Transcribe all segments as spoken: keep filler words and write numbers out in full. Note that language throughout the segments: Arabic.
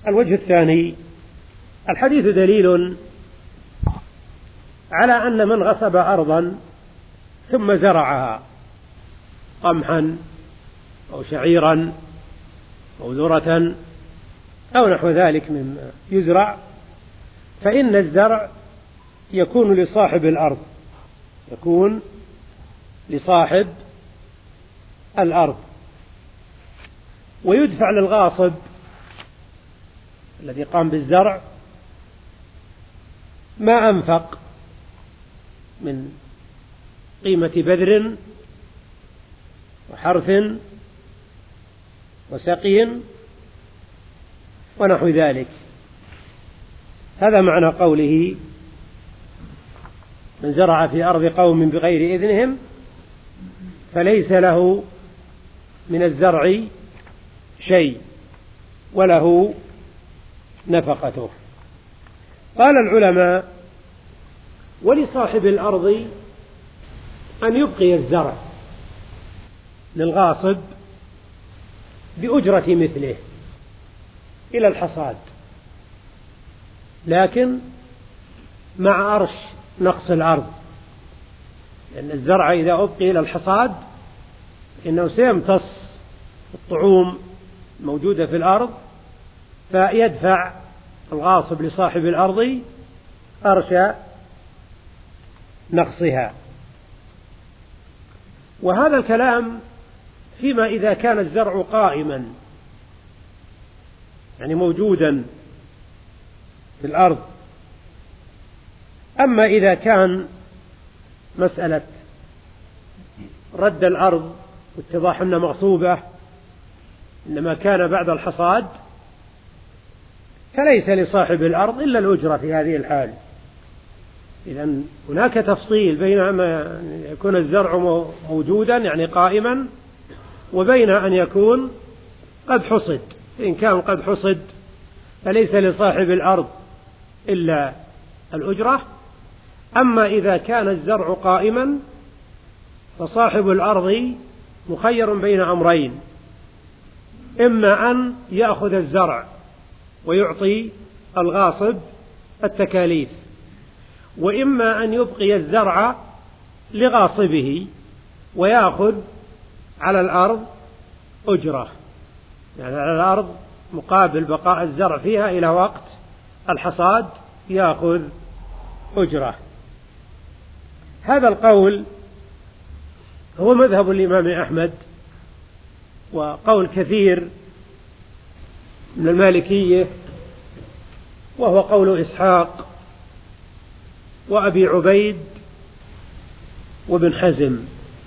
الوجه الثاني: الحديث دليل على أن من غصب أرضا ثم زرعها قمحا أو شعيرا أو ذرة أو نحو ذلك مما يزرع، فإن الزرع يكون لصاحب الأرض، يكون لصاحب الأرض، ويدفع للغاصب الذي قام بالزرع ما أنفق من قيمة بذر وحرث وسقي ونحو ذلك. هذا معنى قوله: من زرع في أرض قوم بغير إذنهم فليس له من الزرع شيء وله نفقته. قال العلماء: ولصاحب الأرض أن يبقي الزرع للغاصب بأجرة مثله إلى الحصاد، لكن مع أرش نقص الأرض، لأن الزرع إذا أبقي إلى الحصاد إنه سيمتص الطعوم الموجودة في الأرض، فيدفع الغاصب لصاحب الأرض أرش نقصها. وهذا الكلام فيما إذا كان الزرع قائما، يعني موجودا في الأرض. أما إذا كان مسألة رد الأرض واتضاح أنها مغصوبة إنما كان بعد الحصاد، فليس لصاحب الأرض إلا الأجرة في هذه الحال. إذن هناك تفصيل بين أن يكون الزرع موجودا يعني قائما وبين أن يكون قد حصد. إن كان قد حصد فليس لصاحب الأرض إلا الأجرة. أما إذا كان الزرع قائما فصاحب الأرض مخير بين أمرين: إما أن يأخذ الزرع ويعطي الغاصب التكاليف، وإما أن يبقي الزرع لغاصبه ويأخذ على الأرض أجرة، يعني على الأرض مقابل بقاء الزرع فيها إلى وقت الحصاد يأخذ أجرة. هذا القول هو مذهب الإمام أحمد وقول كثير من المالكية، وهو قول إسحاق وأبي عبيد وابن حزم.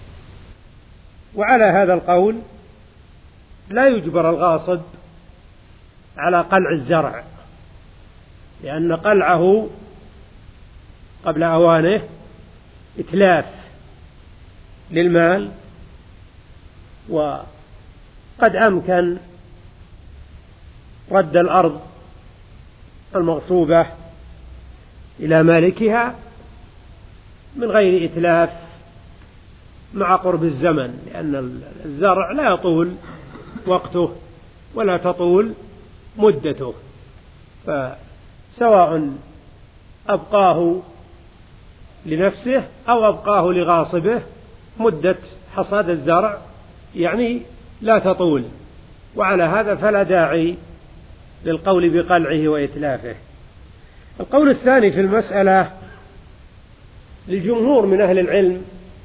وعلى هذا القول لا يجبر الغاصب على قلع الزرع، لأن قلعه قبل أوانه إتلاف للمال، وقد أمكن رد الأرض المغصوبة إلى مالكها من غير إتلاف مع قرب الزمن، لأن الزرع لا يطول وقته ولا تطول مدته، فسواء أبقاه لنفسه أو أبقاه لغاصبه مدة حصاد الزرع يعني لا تطول. وعلى هذا فلا داعي للقول بقلعه وإتلافه. القول الثاني في المسألة للجمهور من أهل العلم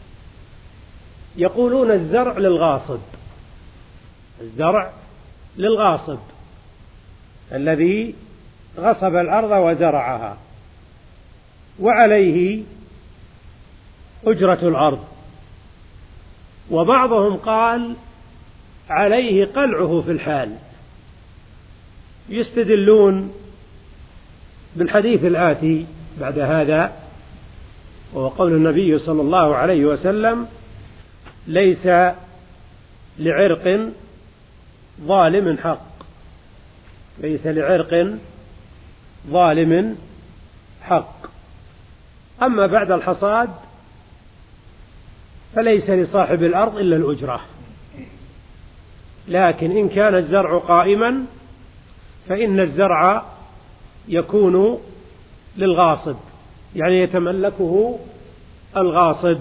يقولون الزرع للغاصب، الزرع للغاصب الذي غصب الأرض وزرعها، وعليه أجرة الأرض. وبعضهم قال عليه قلعه في الحال، يستدلون بالحديث الآتي بعد هذا، وهو قول النبي صلى الله عليه وسلم: ليس لعرق ظالم حق، ليس لعرق ظالم حق. أما بعد الحصاد فليس لصاحب الأرض إلا الأجرة، لكن إن كان الزرع قائما فإن الزرع يكون للغاصب، يعني يتملكه الغاصب.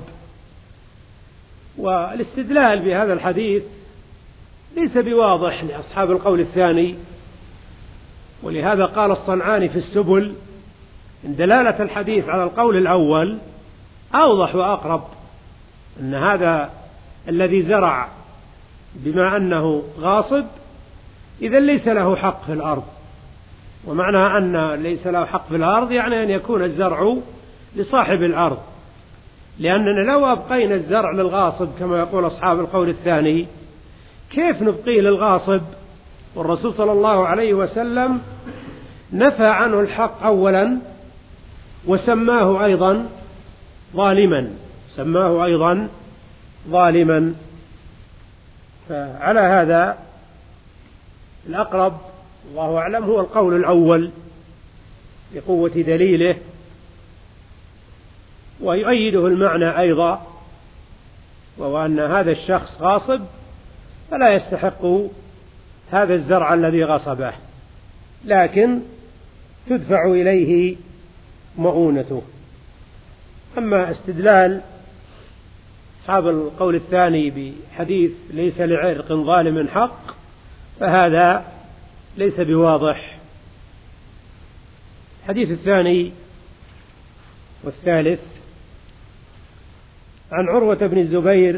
والاستدلال بهذا الحديث ليس بواضح لأصحاب القول الثاني، ولهذا قال الصنعاني في السبل إن دلالة الحديث على القول الأول أوضح وأقرب، أن هذا الذي زرع بما أنه غاصب إذا ليس له حق في الأرض، ومعنى أن ليس له حق في الأرض يعني أن يكون الزرع لصاحب الأرض، لأننا لو أبقينا الزرع للغاصب كما يقول أصحاب القول الثاني كيف نبقيه للغاصب؟ والرسول صلى الله عليه وسلم نفى عنه الحق أولا وسماه أيضا ظالما، سماه أيضا ظالما. فعلى هذا الأقرب الله أعلم هو القول الأول بقوة دليله، ويؤيده المعنى أيضا، وهو أن هذا الشخص غاصب فلا يستحق هذا الزرع الذي غصبه، لكن تدفع إليه مؤونته. أما استدلال أصحاب القول الثاني بحديث ليس لعرق ظالم حق فهذا ليس بواضح. الحديث الثاني والثالث عن عروة بن الزبير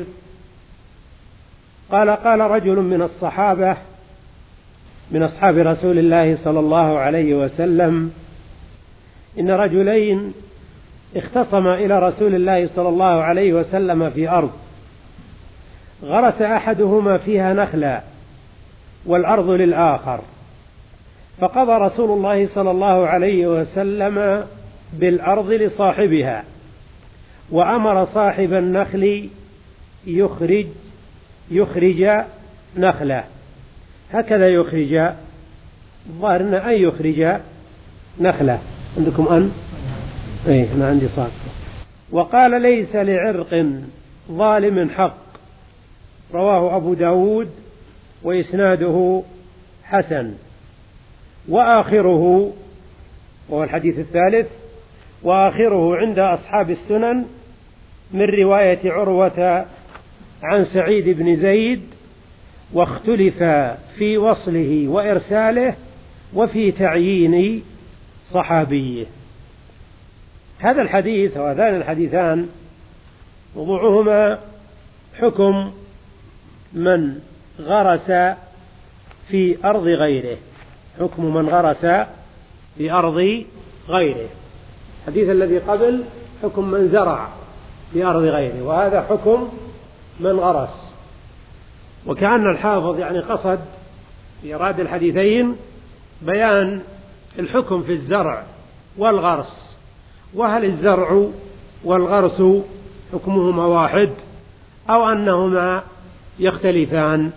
قال قال رجل من الصحابة من أصحاب رسول الله صلى الله عليه وسلم إن رجلين اختصما إلى رسول الله صلى الله عليه وسلم في أرض غرس أحدهما فيها نخلا والأرض للآخر، فقضى رسول الله صلى الله عليه وسلم بالأرض لصاحبها، وأمر صاحب النخل يخرج يخرج نخله، هكذا يخرج، الظاهر أن أن يخرج نخله، عندكم أن؟ أي أنا عندي صاد. وقال ليس لعرق ظالم حق، رواه أبو داود وإسناده حسن. وآخره، وهو الحديث الثالث، وآخره عند أصحاب السنن من رواية عروة عن سعيد بن زيد، واختلف في وصله وإرساله وفي تعيين صحابيه. هذا الحديث وهذان الحديثان موضوعهما حكم من غرس في أرض غيره، حكم من غرس في أرض غيره. الحديث الذي قبل حكم من زرع في أرض غيره، وهذا حكم من غرس. وكأن الحافظ يعني قصد في إيراد الحديثين بيان الحكم في الزرع والغرس، وهل الزرع والغرس حكمهما واحد أو أنهما يختلفان.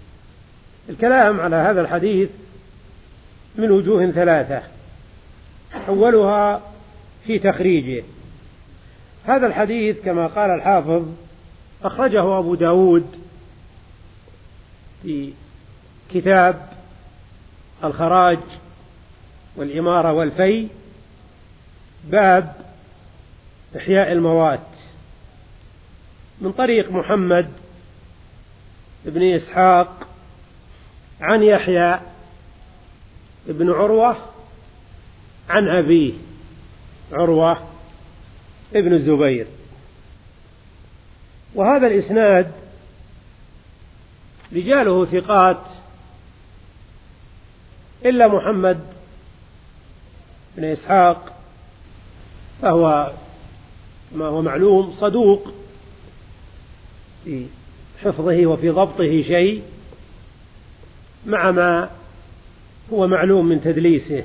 الكلام على هذا الحديث من وجوه ثلاثة، أولها في تخريجه. هذا الحديث كما قال الحافظ أخرجه أبو داود في كتاب الخراج والإمارة والفي، باب إحياء الموات، من طريق محمد بن إسحاق عن يحيى بن عروة عن أبيه عروة ابن الزبير. وهذا الإسناد رجاله ثقات إلا محمد بن إسحاق، فهو ما هو معلوم صدوق في حفظه وفي ضبطه شيء، مع ما هو معلوم من تدليسه،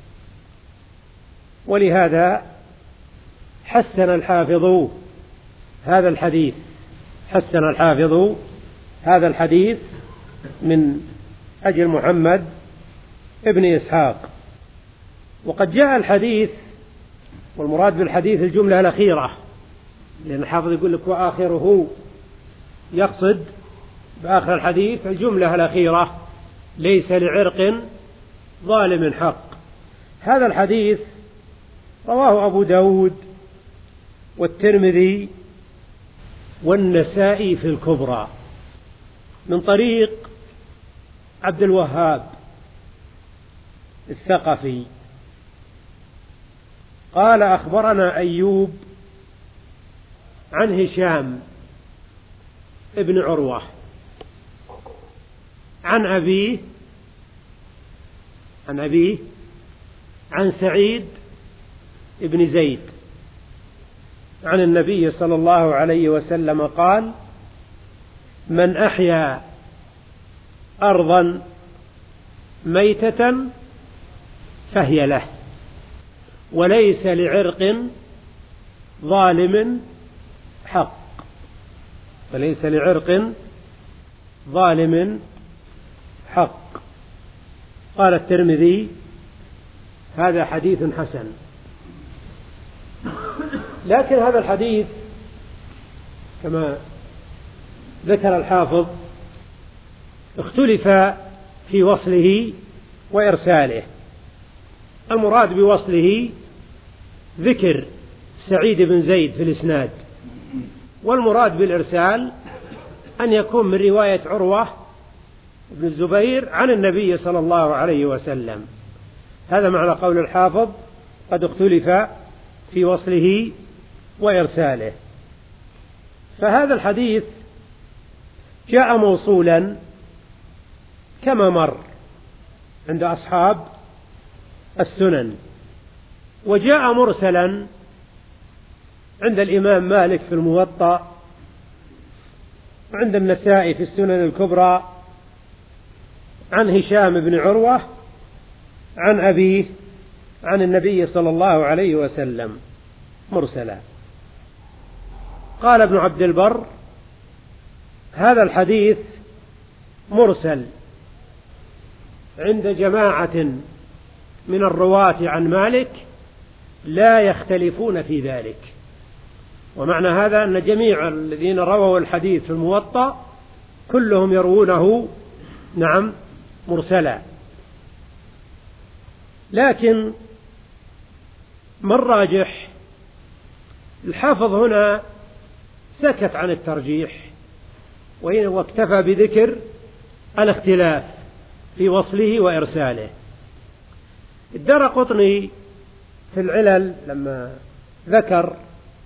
ولهذا حسن الحافظ هذا الحديث حسن الحافظ هذا الحديث من أجل محمد ابن إسحاق. وقد جاء الحديث، والمراد بالحديث الجملة الأخيرة، لأن الحافظ يقول لك وآخره، يقصد بآخر الحديث الجملة الأخيرة ليس لعرق ظالم حق. هذا الحديث رواه أبو داود والترمذي والنسائي في الكبرى من طريق عبد الوهاب الثقفي قال أخبرنا أيوب عن هشام ابن عروة عن أبيه عن أبيه عن سعيد ابن زيد عن النبي صلى الله عليه وسلم قال: من أحيا أرضا ميتة فهي له، وليس لعرق ظالم حق وليس لعرق ظالم حق. قال الترمذي: هذا حديث حسن. لكن هذا الحديث كما ذكر الحافظ اختلف في وصله وإرساله. المراد بوصله ذكر سعيد بن زيد في الإسناد، والمراد بالإرسال أن يكون من رواية عروة بن الزبير عن النبي صلى الله عليه وسلم. هذا معنى قول الحافظ: قد اختلف في وصله وإرساله. فهذا الحديث جاء موصولا كما مر عند أصحاب السنن، وجاء مرسلا عند الإمام مالك في الموطأ، وعند النسائي في السنن الكبرى عن هشام بن عروة عن أبيه عن النبي صلى الله عليه وسلم مرسلا. قال ابن عبد البر: هذا الحديث مرسل عند جماعة من الرواة عن مالك لا يختلفون في ذلك. ومعنى هذا أن جميع الذين رووا الحديث في الموطأ كلهم يروونه نعم مرسلا. لكن ما الراجح؟ الحافظ هنا سكت عن الترجيح واكتفى بذكر الاختلاف في وصله وإرساله. الدارقطني في العلل لما ذكر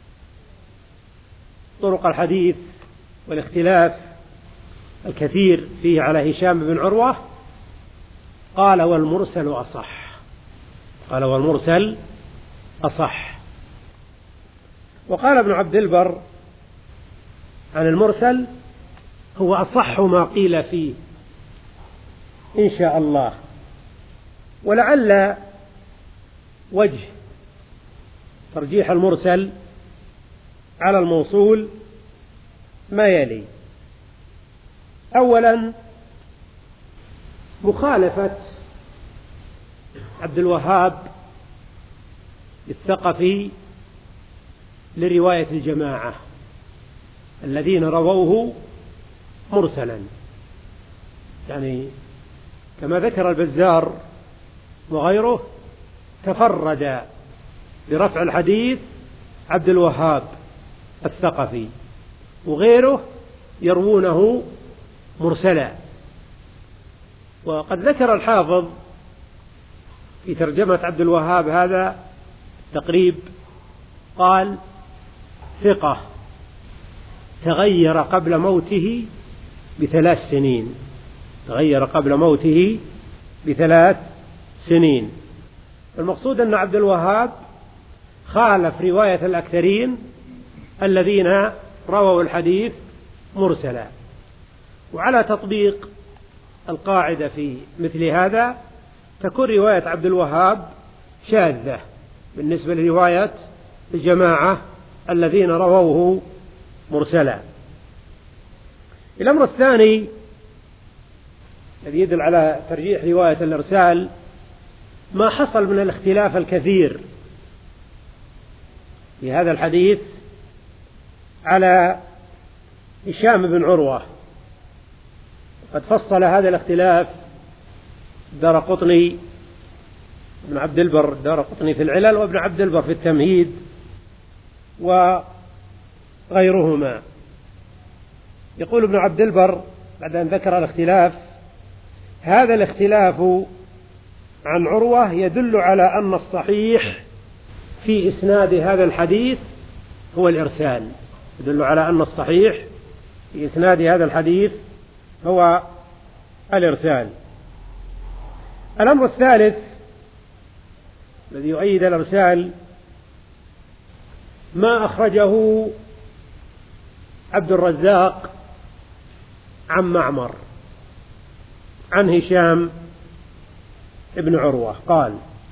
طرق الحديث والاختلاف الكثير فيه على هشام بن عروة قال: والمرسل أصح قال والمرسل أصح. وقال ابن عبد البر عن المرسل: هو أصح ما قيل فيه إن شاء الله. ولعل وجه ترجيح المرسل على الموصول ما يلي: أولا مخالفة عبد الوهاب الثقفي لرواية الجماعة الذين رووه مرسلا، يعني كما ذكر البزار وغيره تفرد برفع الحديث عبد الوهاب الثقفي، وغيره يروونه مرسلا. وقد ذكر الحافظ في ترجمة عبد الوهاب هذا تقريب قال: ثقة تغير قبل موته بثلاث سنين تغير قبل موته بثلاث سنين. المقصود أن عبد الوهاب خالف رواية الأكثرين الذين رووا الحديث مرسلا. وعلى تطبيق القاعدة في مثل هذا تكون رواية عبد الوهاب شاذة بالنسبة لرواية الجماعة الذين رووه مرسلا. الأمر الثاني الذي يدل على ترجيح رواية الإرسال ما حصل من الاختلاف الكثير في هذا الحديث على هشام بن عروة. قد فصل هذا الاختلاف الدارقطني ابن عبد البر الدارقطني في العلل، وابن عبد البر في التمهيد وغيرهما. يقول ابن عبد البر بعد أن ذكر الاختلاف: هذا الاختلاف عن عروة يدل على أن الصحيح في إسناد هذا الحديث هو الإرسال، يدل على أن الصحيح في إسناد هذا الحديث هو الإرسال. الأمر الثالث الذي يؤيد الإرسال ما أخرجه عبد الرزاق عن معمر عن هشام ابن عروة قال: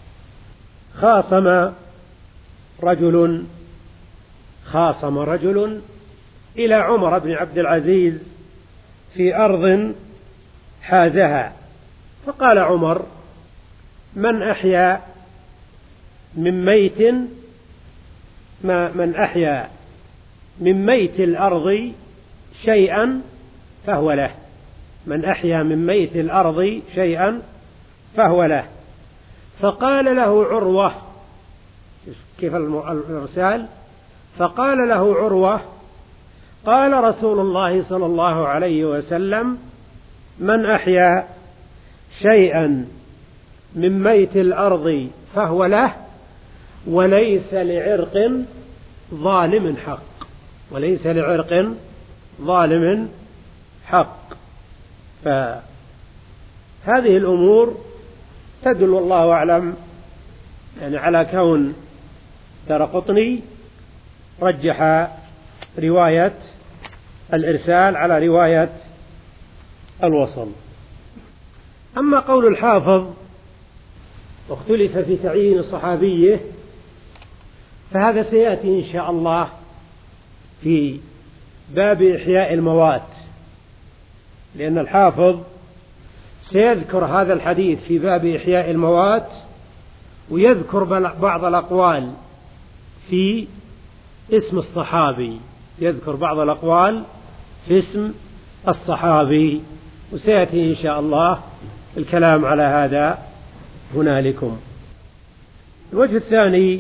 خاصم رجل خاصم رجل إلى عمر بن عبد العزيز في أرض حازها، فقال عمر: من أحيا من ميت ما من أحيا من ميت الأرض شيئا فهو له، من أحيا من ميت الأرض شيئا فهو له. فقال له عروة، كيف الإرسال؟ فقال له عروة: قال رسول الله صلى الله عليه وسلم: من أحيا شيئا من ميت الأرض فهو له، وليس لعرق ظالم حق، وليس لعرق ظالم حق. فهذه الأمور تدل والله أعلم يعني على كون دارقطني رجح رواية الإرسال على رواية الوصل. أما قول الحافظ: واختلف في تعيين صحابيه، فهذا سيأتي إن شاء الله في باب إحياء الموات، لأن الحافظ سيذكر هذا الحديث في باب إحياء الموات، ويذكر بعض الأقوال في اسم الصحابي، يذكر بعض الأقوال في اسم الصحابي، وسيأتي إن شاء الله الكلام على هذا هنالكم. الوجه الثاني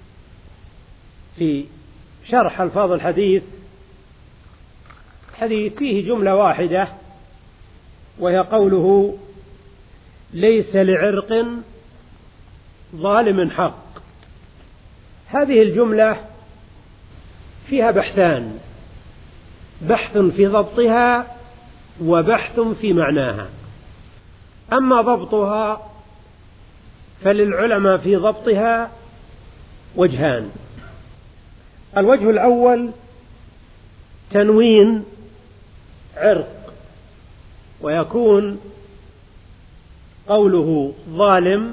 في شرح ألفاظ الحديث، الحديث فيه جملة واحدة وهي قوله: ليس لعرق ظالم حق. هذه الجملة فيها بحثان: بحث في ضبطها وبحث في معناها. أما ضبطها فللعلماء في ضبطها وجهان: الوجه الأول تنوين عرق، ويكون قوله ظالم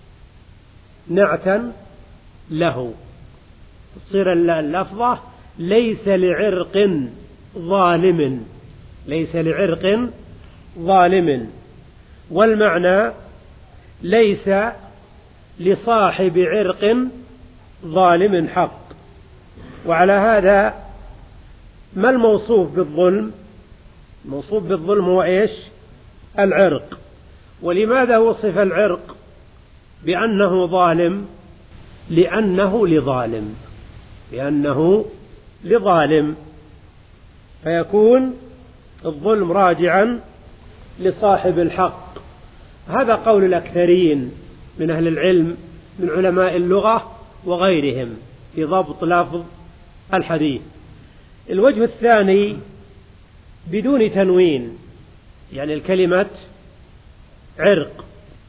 نعتا له، تصير اللفظة ليس لعرق ظالم، ليس لعرق ظالم، والمعنى ليس لصاحب عرق ظالم حق. وعلى هذا ما الموصوف بالظلم؟ الموصوف بالظلم هو إيش؟ العرق. ولماذا وصف العرق بأنه ظالم؟ لأنه لظالم، لأنه لظالم، فيكون الظلم راجعا لصاحب الحق. هذا قول الأكثرين من أهل العلم من علماء اللغة وغيرهم في ضبط لفظ الحديث. الوجه الثاني بدون تنوين، يعني الكلمة عرق،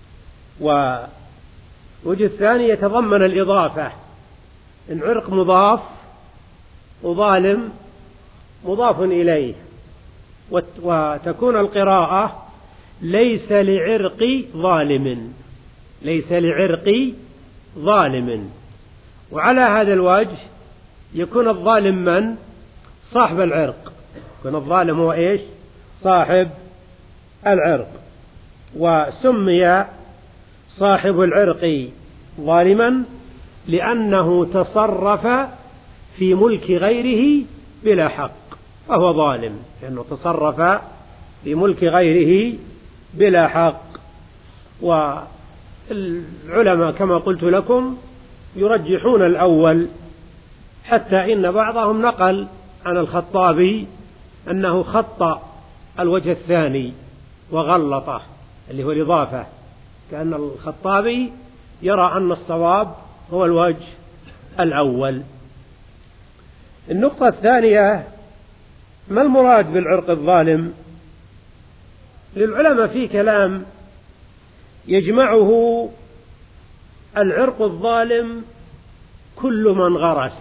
والوجه الثاني يتضمن الإضافة، إن عرق مضاف وظالم مضاف إليه، وتكون القراءة ليس لعرق ظالم، ليس لعرق ظالم. وعلى هذا الوجه يكون الظالم من؟ صاحب العرق، يكون الظالم هو إيش؟ صاحب العرق. وسمي صاحب العرق ظالما لأنه تصرف في ملك غيره بلا حق، فهو ظالم لأنه تصرف في ملك غيره بلا حق. العلماء كما قلت لكم يرجحون الأول، حتى إن بعضهم نقل عن الخطابي أنه خط الوجه الثاني وغلطه اللي هو الإضافة، كأن الخطابي يرى أن الصواب هو الوجه الأول. النقطة الثانية: ما المراد بالعرق الظالم؟ للعلماء في كلام يجمعه العرق الظالم كل من غرس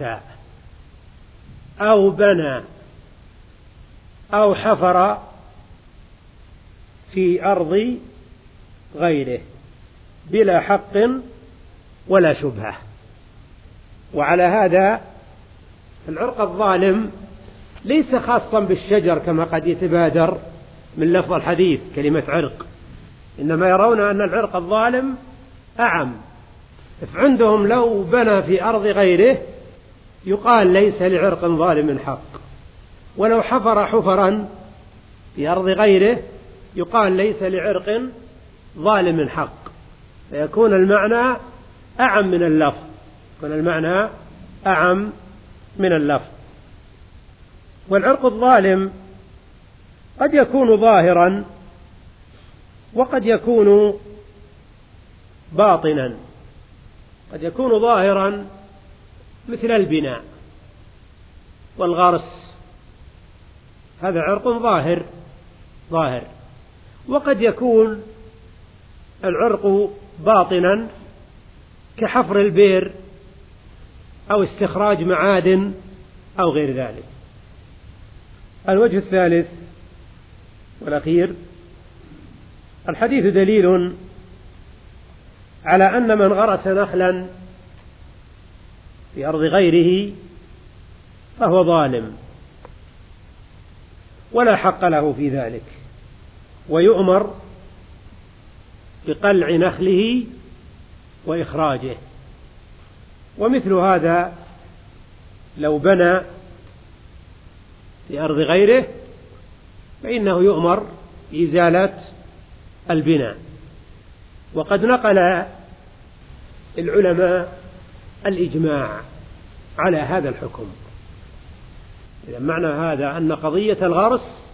أو بنى أو حفر في أرض غيره بلا حق ولا شبهة. وعلى هذا العرق الظالم ليس خاصا بالشجر كما قد يتبادر من لفظ الحديث كلمة عرق، إنما يرون أن العرق الظالم أعم. فعندهم لو بنى في أرض غيره يقال ليس لعرق ظالم حق، ولو حفر حفرا في أرض غيره يقال ليس لعرق ظالم حق، فيكون المعنى أعم من اللفظ، يكون المعنى أعم من اللفظ. والعرق الظالم قد يكون ظاهرا وقد يكون باطنا. قد يكون ظاهرا مثل البناء والغرس، هذا عرق ظاهر ظاهر. وقد يكون العرق باطنا كحفر البئر أو استخراج معادن أو غير ذلك. الوجه الثالث والأخير: الحديث دليل على أن من غرس نخلا في أرض غيره فهو ظالم ولا حق له في ذلك، ويؤمر بقلع نخله وإخراجه. ومثل هذا لو بنى في أرض غيره فإنه يؤمر بإزالة البناء. وقد نقل العلماء الإجماع على هذا الحكم. إذا معنى هذا أن قضية الغرس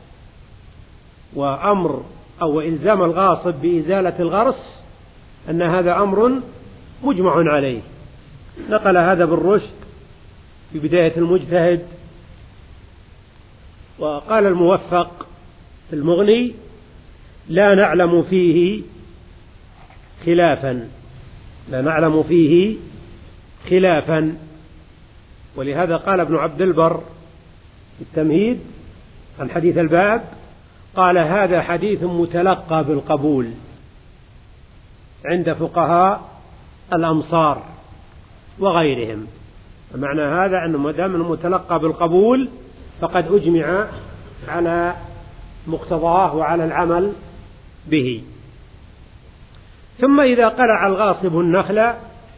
وأمر أو إلزام الغاصب بإزالة الغرس أن هذا أمر مجمع عليه. نقل هذا بالرشد في بداية المجتهد، وقال الموفق في المغني: لا نعلم فيه خلافا لا نعلم فيه خلافا. ولهذا قال ابن عبد البر في التمهيد عن حديث الباب، قال: هذا حديث متلقى بالقبول عند فقهاء الأمصار وغيرهم. معنى هذا أنه ما دام متلقى بالقبول فقد أجمع على مقتضاه وعلى العمل به. ثم إذا قلع الغاصب النخل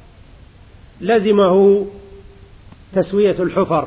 لزمه تسوية الحفر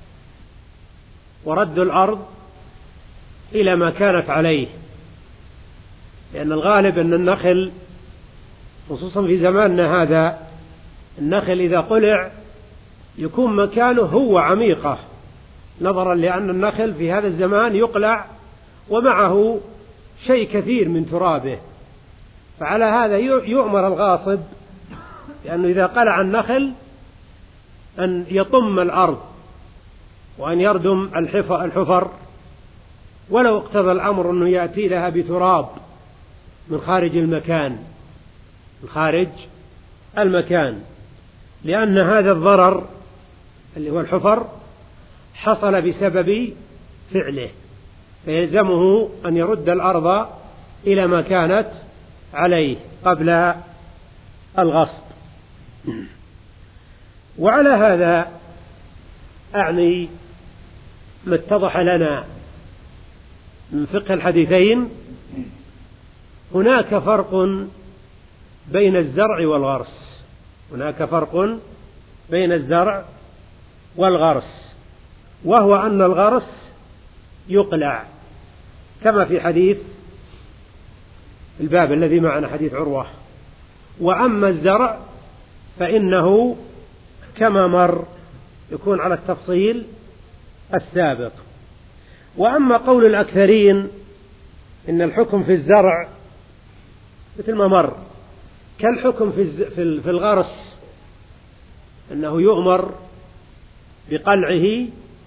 ورد الأرض إلى ما كانت عليه، لأن الغالب أن النخل خصوصا في زماننا هذا النخل إذا قلع يكون مكانه هو عميقة، نظرا لأن النخل في هذا الزمان يقلع ومعه شيء كثير من ترابه. فعلى هذا يؤمر الغاصب لأنه إذا قلع النخل أن يطم الأرض وأن يردم الحفر، ولو اقتضى الأمر أنه يأتي لها بتراب من خارج المكان من خارج المكان لأن هذا الضرر اللي هو الحفر حصل بسبب فعله، فيلزمه أن يرد الأرض إلى ما كانت عليه قبل الغصب. وعلى هذا أعني ما اتضح لنا من فقه الحديثين: هناك فرق بين الزرع والغرس هناك فرق بين الزرع والغرس وهو أن الغرس يقلع كما في حديث الباب الذي معنا حديث عروة، وأما الزرع فإنه كما مر يكون على التفصيل السابق. وأما قول الأكثرين إن الحكم في الزرع مثل ما مر كالحكم في الغرس، أنه يؤمر بقلعه،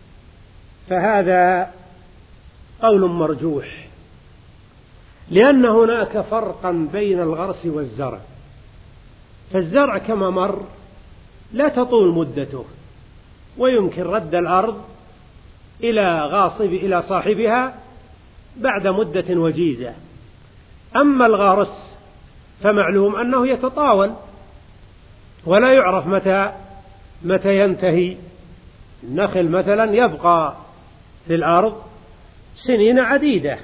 فهذا قول مرجوح، لأن هناك فرقا بين الغرس والزرع. فالزرع كما مر لا تطول مدته، ويمكن رد الأرض إلى غاصب إلى صاحبها بعد مدة وجيزة. أما الغرس فمعلوم أنه يتطاول ولا يعرف متى متى ينتهي. النخل مثلا يبقى في الأرض سنين عديدة،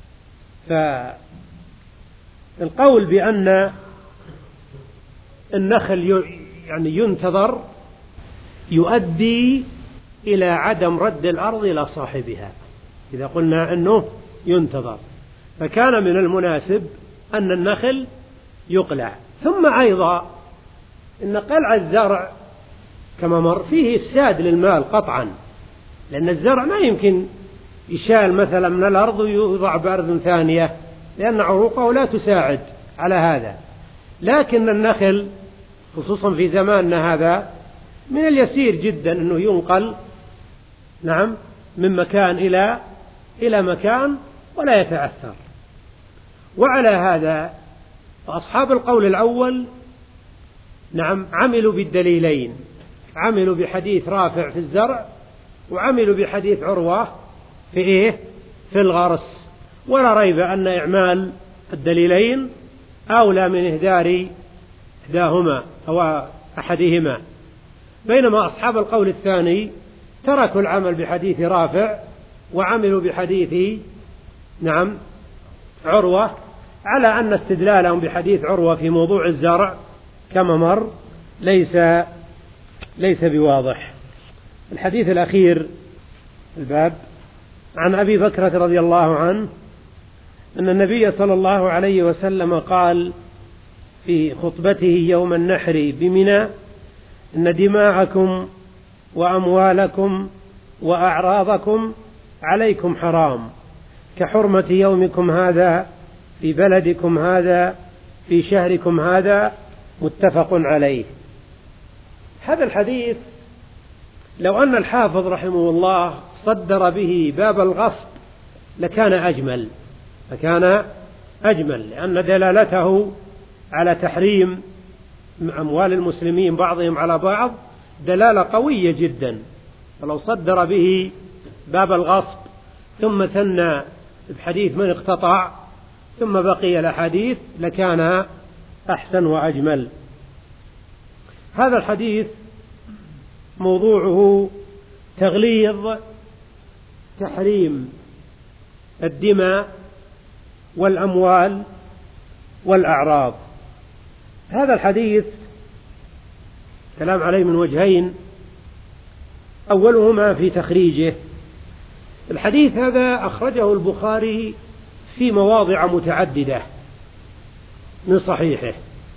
فالقول بأن النخل يعني ينتظر يؤدي إلى عدم رد الأرض إلى صاحبها. إذا قلنا أنه ينتظر فكان من المناسب أن النخل يقلع. ثم أيضا إن قلع الزرع كما مر فيه إفساد للمال قطعا، لأن الزرع ما يمكن يشال مثلا من الأرض ويوضع بأرض ثانية، لأن عروقه لا تساعد على هذا. لكن النخل خصوصا في زماننا هذا من اليسير جدا أنه ينقل نعم من مكان إلى إلى مكان ولا يتأثر. وعلى هذا فأصحاب القول الأول نعم عملوا بالدليلين، عملوا بحديث رافع في الزرع وعملوا بحديث عروة في إيه في الغرس. ولا ريب أن إعمال الدليلين أولى من إهدار إحداهما أو أحدهما، بينما أصحاب القول الثاني تركوا العمل بحديث رافع وعملوا بحديث نعم عروة، على أن استدلالهم بحديث عروة في موضوع الزرع كما مر ليس ليس بواضح. الحديث الأخير الباب عن أبي بكرة رضي الله عنه أن النبي صلى الله عليه وسلم قال في خطبته يوم النحر بمنى: إن دماءكم وأموالكم وأعراضكم عليكم حرام كحرمة يومكم هذا في بلدكم هذا في شهركم هذا، متفق عليه. هذا الحديث لو أن الحافظ رحمه الله صدر به باب الغصب لكان أجمل لكان أجمل لأن دلالته على تحريم أموال المسلمين بعضهم على بعض دلالة قوية جدا. فلو صدر به باب الغصب ثم ثنى بحديث من اقتطع ثم بقي الأحاديث لكان أحسن وأجمل. هذا الحديث موضوعه تغليظ تحريم الدماء والأموال والأعراض. هذا الحديث كلام عليه من وجهين، أولهما في تخريجه. الحديث هذا أخرجه البخاري في مواضع متعددة من صحيحه،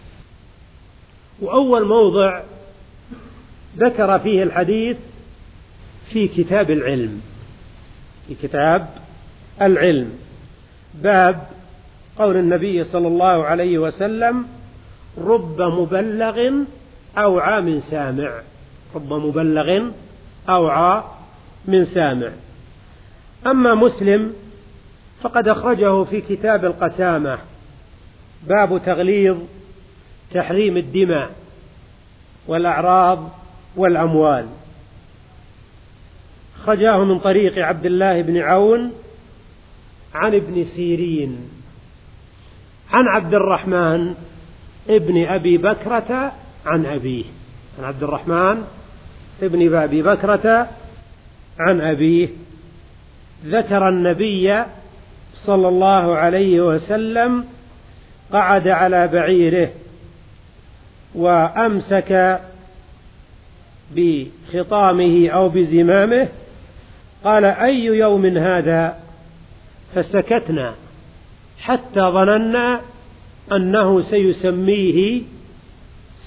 وأول موضع ذكر فيه الحديث في كتاب العلم في كتاب العلم باب قول النبي صلى الله عليه وسلم: رب مبلغ أوعى من سامع رب مبلغ أوعى من سامع. أما مسلم فقد أخرجه في كتاب القسامة باب تغليظ تحريم الدماء والأعراض والأموال، أخرجاه من طريق عبد الله بن عون عن ابن سيرين عن عبد الرحمن ابن أبي بكرة عن أبيه عن عبد الرحمن ابن أبي بكرة عن أبيه ذكر النبي صلى الله عليه وسلم قعد على بعيره وأمسك بخطامه أو بزمامه، قال: أي يوم هذا؟ فسكتنا حتى ظننا أنه سيسميه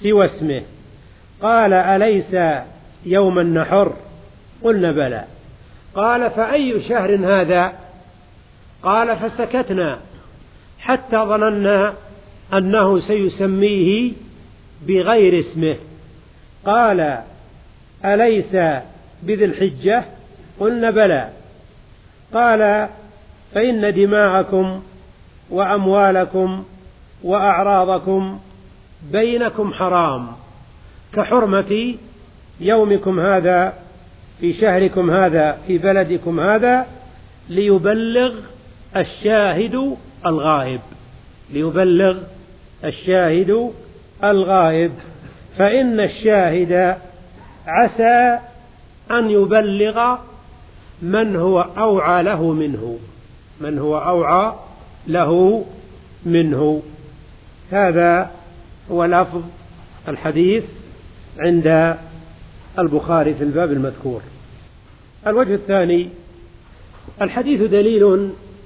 سوى اسمه. قال أليس يوم النحر؟ قلنا بلى. قال فأي شهر هذا؟ قال فسكتنا حتى ظننا أنه سيسميه بغير اسمه. قال أليس بذي الحجة؟ قلنا بلى. قال فإن دماءكم وأموالكم وأعراضكم بينكم حرام كحرمة يومكم هذا في شهركم هذا في بلدكم هذا، ليبلغ الشاهد الغائب. ليبلغ الشاهد الغائب، فإن الشاهد عسى أن يبلغ من هو أوعى له منه، من هو أوعى له منه. هذا هو لفظ الحديث عند البخاري في الباب المذكور. الوجه الثاني: الحديث دليل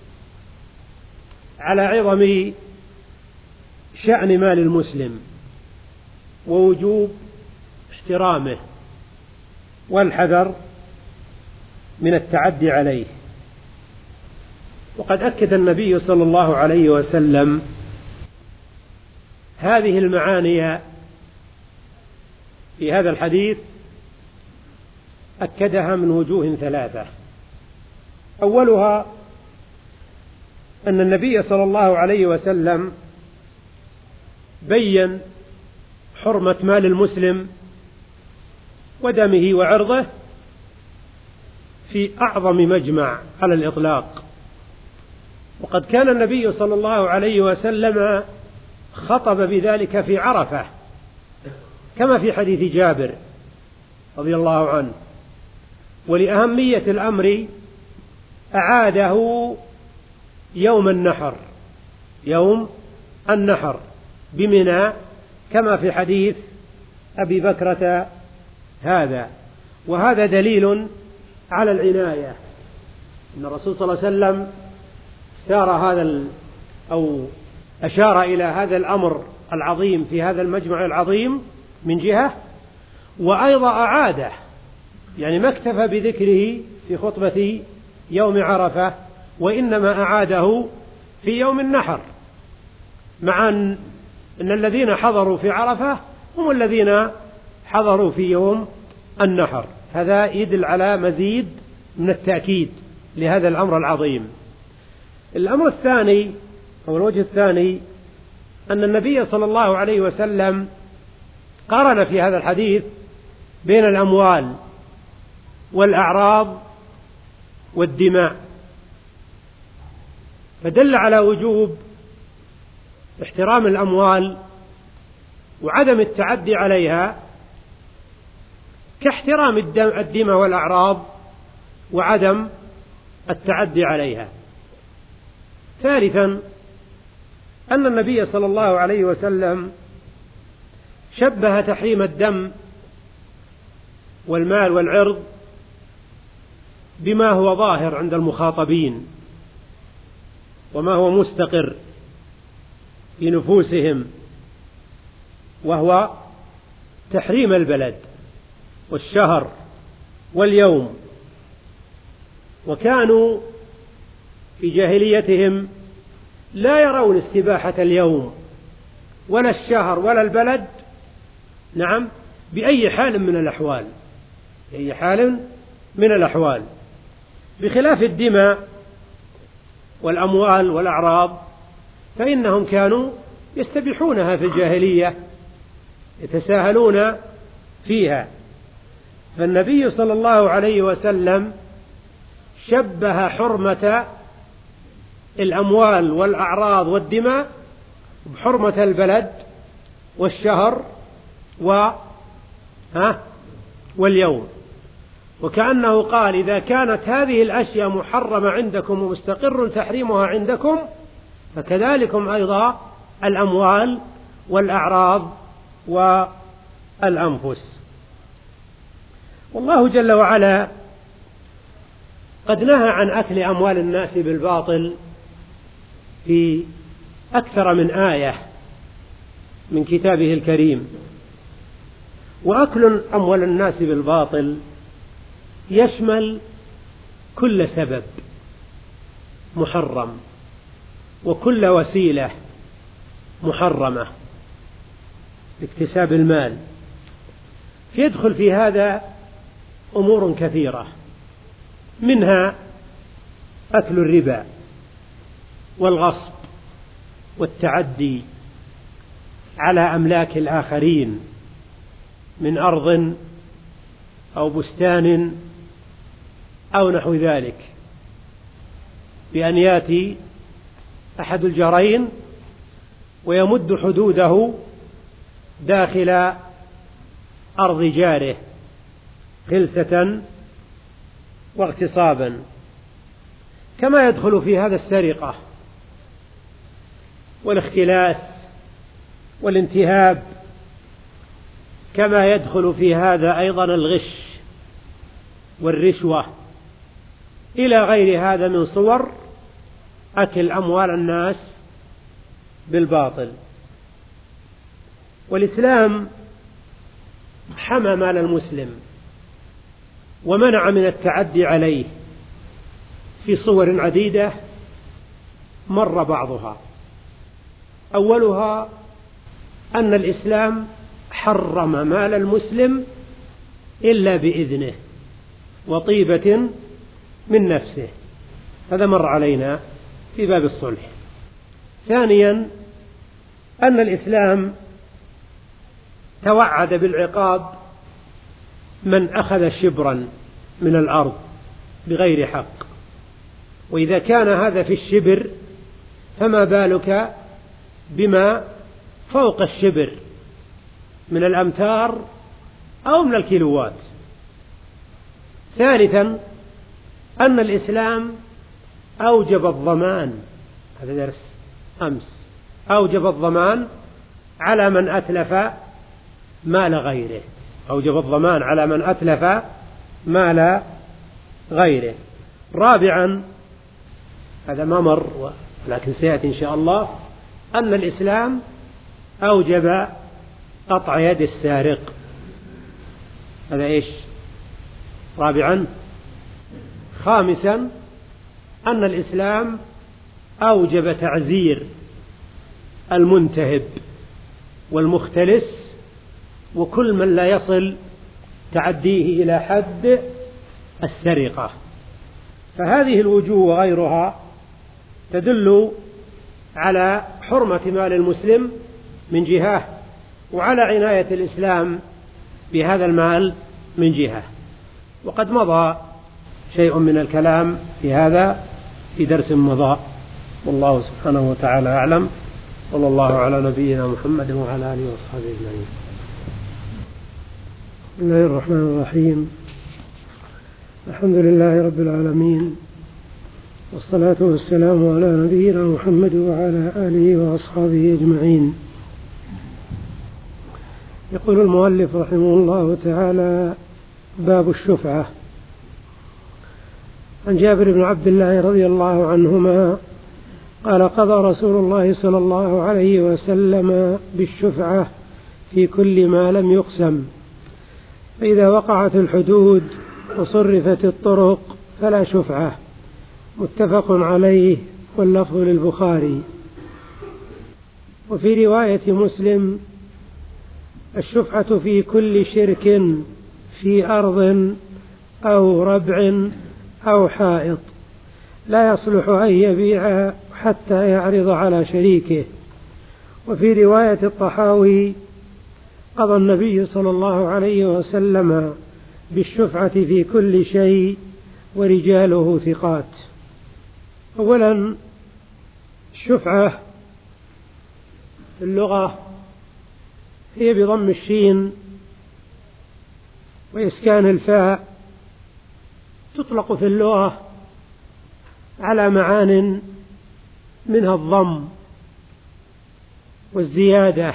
على عظم شأن مال المسلم ووجوب احترامه والحذر من التعدي عليه. وقد أكد النبي صلى الله عليه وسلم هذه المعاني في هذا الحديث، أكدها من وجوه ثلاثة. أولها أن النبي صلى الله عليه وسلم بين حرمة مال المسلم ودمه وعرضه في أعظم مجمع على الإطلاق. وقد كان النبي صلى الله عليه وسلم خطب بذلك في عرفة كما في حديث جابر رضي الله عنه، ولأهمية الأمر أعاده يوم النحر، يوم النحر بمنى كما في حديث أبي بكرة هذا. وهذا دليل على العناية، أن الرسول صلى الله عليه وسلم اختار هذا أو أشار إلى هذا الأمر العظيم في هذا المجمع العظيم من جهة، وأيضا أعاده، يعني ما اكتفى بذكره في خطبة يوم عرفة، وإنما أعاده في يوم النحر، مع أن الذين حضروا في عرفة هم الذين حضروا في يوم النحر. هذا يدل على مزيد من التأكيد لهذا الأمر العظيم. الأمر الثاني أو الوجه الثاني أن النبي صلى الله عليه وسلم قارن في هذا الحديث بين الأموال والأعراض والدماء، فدل على وجوب احترام الأموال وعدم التعدي عليها كاحترام الدماء والأعراض وعدم التعدي عليها. ثالثا أن النبي صلى الله عليه وسلم شبه تحريم الدم والمال والعرض بما هو ظاهر عند المخاطبين وما هو مستقر في نفوسهم، وهو تحريم البلد والشهر واليوم. وكانوا في جاهليتهم لا يرون استباحة اليوم ولا الشهر ولا البلد، نعم، بأي حال من الأحوال، بأي حال من الأحوال، بخلاف الدماء والأموال والأعراض فإنهم كانوا يستبيحونها في الجاهلية، يتساهلون فيها. فالنبي صلى الله عليه وسلم شبه حرمة الأموال والأعراض والدماء بحرمة البلد والشهر و ها واليوم، وكأنه قال إذا كانت هذه الأشياء محرمة عندكم ومستقر تحريمها عندكم فكذلكم أيضا الأموال والأعراض والأنفس. والله جل وعلا قد نهى عن أكل أموال الناس بالباطل في أكثر من آية من كتابه الكريم، وأكل أموال الناس بالباطل يشمل كل سبب محرم وكل وسيلة محرمة لاكتساب المال، يدخل في هذا أمور كثيرة، منها أكل الربا والغصب والتعدي على أملاك الآخرين من أرض أو بستان أو نحو ذلك، بأن يأتي أحد الجارين ويمد حدوده داخل أرض جاره خلسة واغتصابا، كما يدخل في هذا السرقة والاختلاس والانتهاب، كما يدخل في هذا أيضا الغش والرشوة إلى غير هذا من صور أكل أموال الناس بالباطل. والإسلام حمى مال المسلم ومنع من التعدي عليه في صور عديدة مر بعضها. أولها أن الإسلام حرم مال المسلم إلا بإذنه وطيبة من نفسه، هذا مر علينا في باب الصلح. ثانيا أن الإسلام توعد بالعقاب من أخذ شبرا من الأرض بغير حق، وإذا كان هذا في الشبر فما بالك بما فوق الشبر من الأمتار أو من الكيلوات. ثالثا أن الإسلام أوجب الضمان، هذا درس أمس، أوجب الضمان على من أتلف مال غيره، أوجب الضمان على من أتلف مال غيره. رابعا، هذا ما مر لكن سيأتي إن شاء الله، أن الإسلام أوجب قطع يد السارق، هذا إيش؟ رابعا. خامسا أن الإسلام أوجب تعزير المنتهب والمختلس وكل من لا يصل تعديه إلى حد السرقة. فهذه الوجوه وغيرها تدل على حرمة مال المسلم من جهة، وعلى عناية الإسلام بهذا المال من جهة. وقد مضى شيء من الكلام في هذا في درس مضى، والله سبحانه وتعالى أعلم، صلى الله على نبينا محمد وعلى آله وصحبه أجمعين. بسم الله الرحمن الرحيم، الحمد لله رب العالمين، والصلاة والسلام على نبينا محمد وعلى آله وأصحابه أجمعين. يقول المؤلف رحمه الله تعالى: باب الشفعة. عن جابر بن عبد الله رضي الله عنهما قال: قضى رسول الله صلى الله عليه وسلم بالشفعة في كل ما لم يقسم، فإذا وقعت الحدود وصرفت الطرق فلا شفعة. متفق عليه، واللفظ للبخاري. وفي رواية مسلم: الشفعة في كل شرك في أرض أو ربع أو حائط لا يصلح أن يبيع حتى يعرض على شريكه. وفي رواية الطحاوي: قضى النبي صلى الله عليه وسلم بالشفعة في كل شيء ورجاله ثقات. أولا، الشفعة في اللغة هي بضم الشين وإسكان الفاء، تطلق في اللغة على معان منها الضم والزيادة.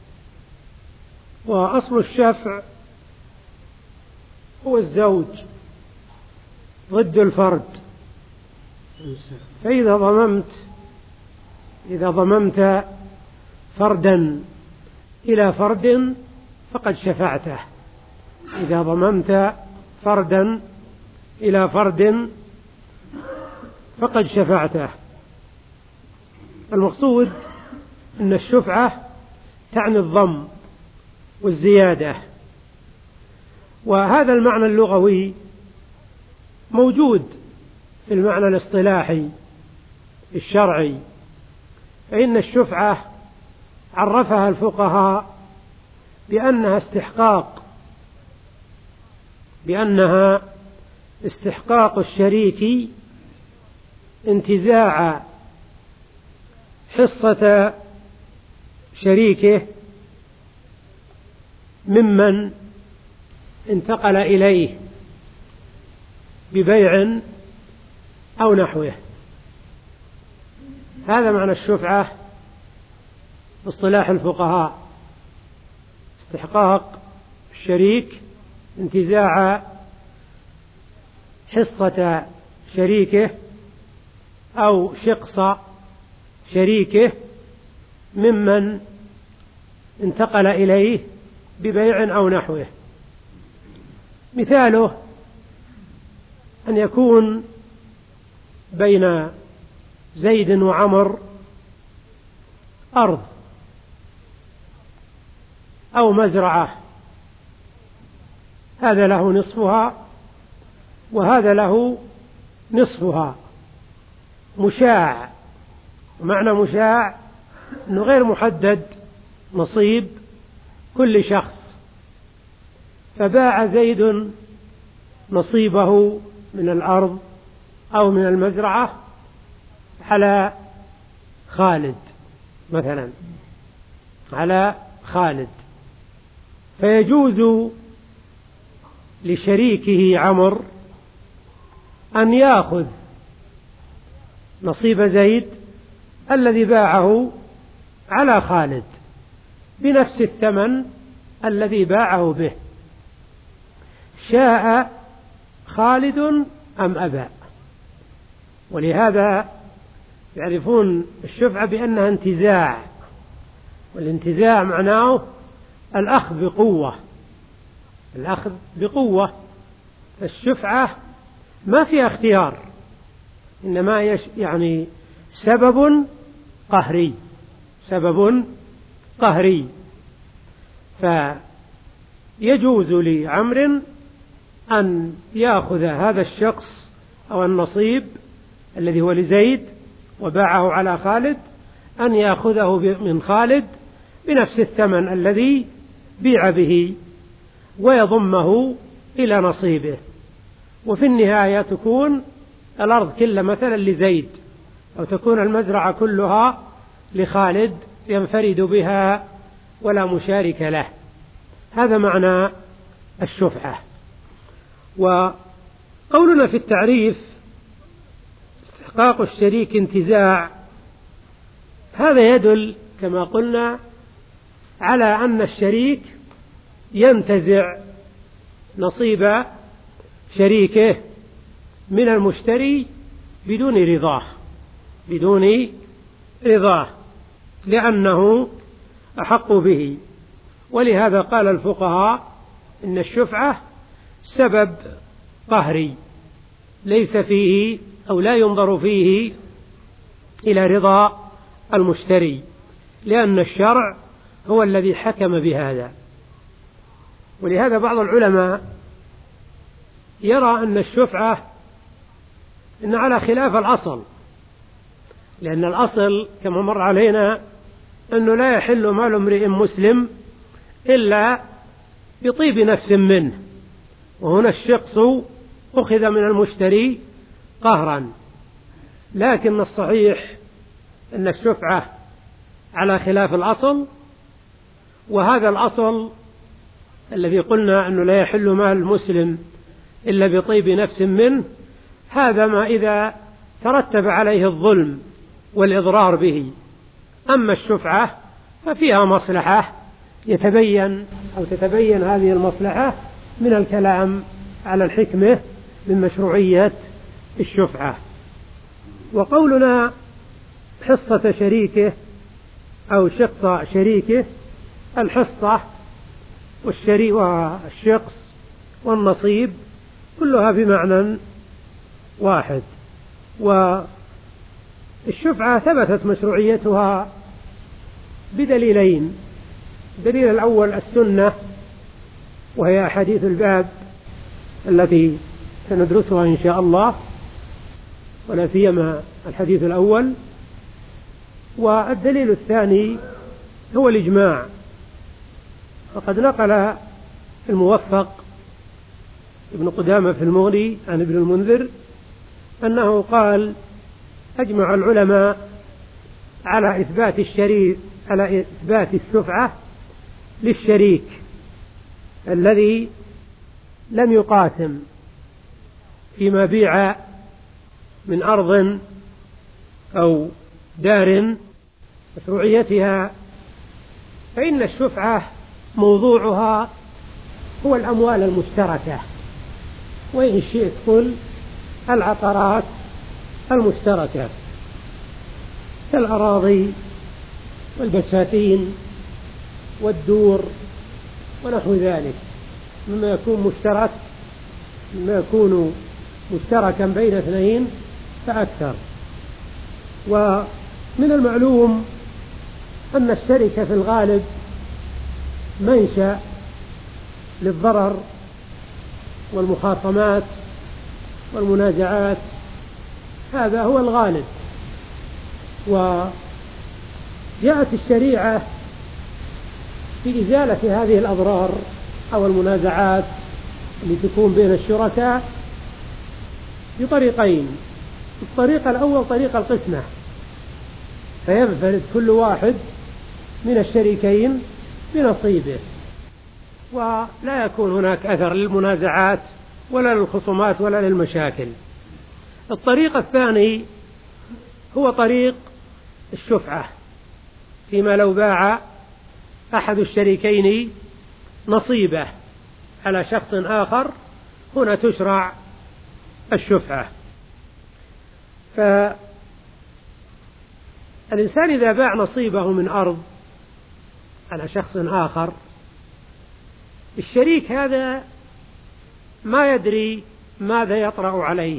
وأصل الشفع هو الزوج ضد الفرد، فإذا ضممت إذا ضممت فردا إلى فرد فقد شفعته، إذا ضممت فردا إلى فرد فقد شفعته. المقصود أن الشفعة تعني الضم والزيادة، وهذا المعنى اللغوي موجود في المعنى الاصطلاحي الشرعي، فإن الشفعة عرفها الفقهاء بأنها استحقاق بأنها استحقاق الشريك انتزاع حصة شريكه ممن انتقل إليه ببيع أو نحوه. هذا معنى الشفعة باصطلاح الفقهاء، استحقاق الشريك انتزاع حصة شريكه أو شقص شريكه ممن انتقل إليه ببيع أو نحوه. مثاله أن يكون بين زيد وعمر أرض أو مزرعة، هذا له نصفها وهذا له نصفها، مشاع. معنى مشاع أنه غير محدد نصيب كل شخص، فباع زيد نصيبه من الأرض أو من المزرعة على خالد مثلا، على خالد، فيجوز لشريكه عمر أن يأخذ نصيب زيد الذي باعه على خالد بنفس الثمن الذي باعه به، شاء خالد أم أبى. ولهذا يعرفون الشفعة بأنها انتزاع، والانتزاع معناه الأخذ بقوة، الأخذ بقوة. الشفعة ما فيها اختيار، إنما يعني سبب قهري، سبب قهري. فيجوز لعمر أن يأخذ هذا الشخص أو النصيب الذي هو لزيد وباعه على خالد، أن يأخذه من خالد بنفس الثمن الذي بيع به ويضمه إلى نصيبه، وفي النهاية تكون الأرض كلها مثلا لزيد، أو تكون المزرعة كلها لخالد ينفرد بها ولا مشارك له. هذا معنى الشفعة. وقولنا في التعريف استحقاق الشريك انتزاع، هذا يدل كما قلنا على أن الشريك ينتزع نصيب شريكه من المشتري بدون رضاه، بدون رضاه، لأنه أحق به. ولهذا قال الفقهاء إن الشفعة سبب قهري ليس فيه أو لا ينظر فيه إلى رضا المشتري، لأن الشرع هو الذي حكم بهذا. ولهذا بعض العلماء يرى أن الشفعة إن على خلاف الأصل، لأن الأصل كما مر علينا أنه لا يحل مال امرئ مسلم إلا بطيب نفس منه، وهنا الشخص أخذ من المشتري قهرا. لكن الصحيح أن الشفعة على خلاف الأصل، وهذا الأصل الذي قلنا أنه لا يحل مال المسلم إلا بطيب نفس منه، هذا ما إذا ترتب عليه الظلم والإضرار به. أما الشفعة ففيها مصلحة يتبين أو تتبين هذه المصلحة من الكلام على الحكمة من مشروعية الشفعة. وقولنا حصة شريكه أو شقص شريكه، الحصة والشريك والشقص والنصيب كلها بمعنى واحد. والشفعة ثبتت مشروعيتها بدليلين: الدليل الأول السنة، وهي أحاديث الباب التي سندرسها إن شاء الله، ولا سيما الحديث الأول. والدليل الثاني هو الإجماع، وقد نقل الموفق ابن قدامة في المغني عن ابن المنذر أنه قال: أجمع العلماء على إثبات الشريك على إثبات الشفعة للشريك الذي لم يقاسم فيما بيع من أرض أو دار مشروعيتها، فإن الشفعة موضوعها هو الأموال المشتركة، وإن شئت قل العقارات المشتركة كالأراضي والبساتين والدور ونحو ذلك، مما يكون مشترك مما يكون مشتركا بين اثنين فأكثر. ومن المعلوم أن الشركة في الغالب منشأ للضرر والمخاصمات والمنازعات، هذا هو الغالب. وجاءت الشريعة في إزالة هذه الأضرار أو المنازعات التي تكون بين الشركاء بطريقين: الطريق الأول طريق القسمة، فينفرد كل واحد من الشريكين بنصيبه، ولا يكون هناك أثر للمنازعات ولا للخصومات ولا للمشاكل. الطريق الثاني هو طريق الشفعة، فيما لو باع أحد الشريكين نصيبه على شخص آخر، هنا تشرع الشفعة. فالإنسان إذا باع نصيبه من أرض على شخص آخر، الشريك هذا ما يدري ماذا يطرأ عليه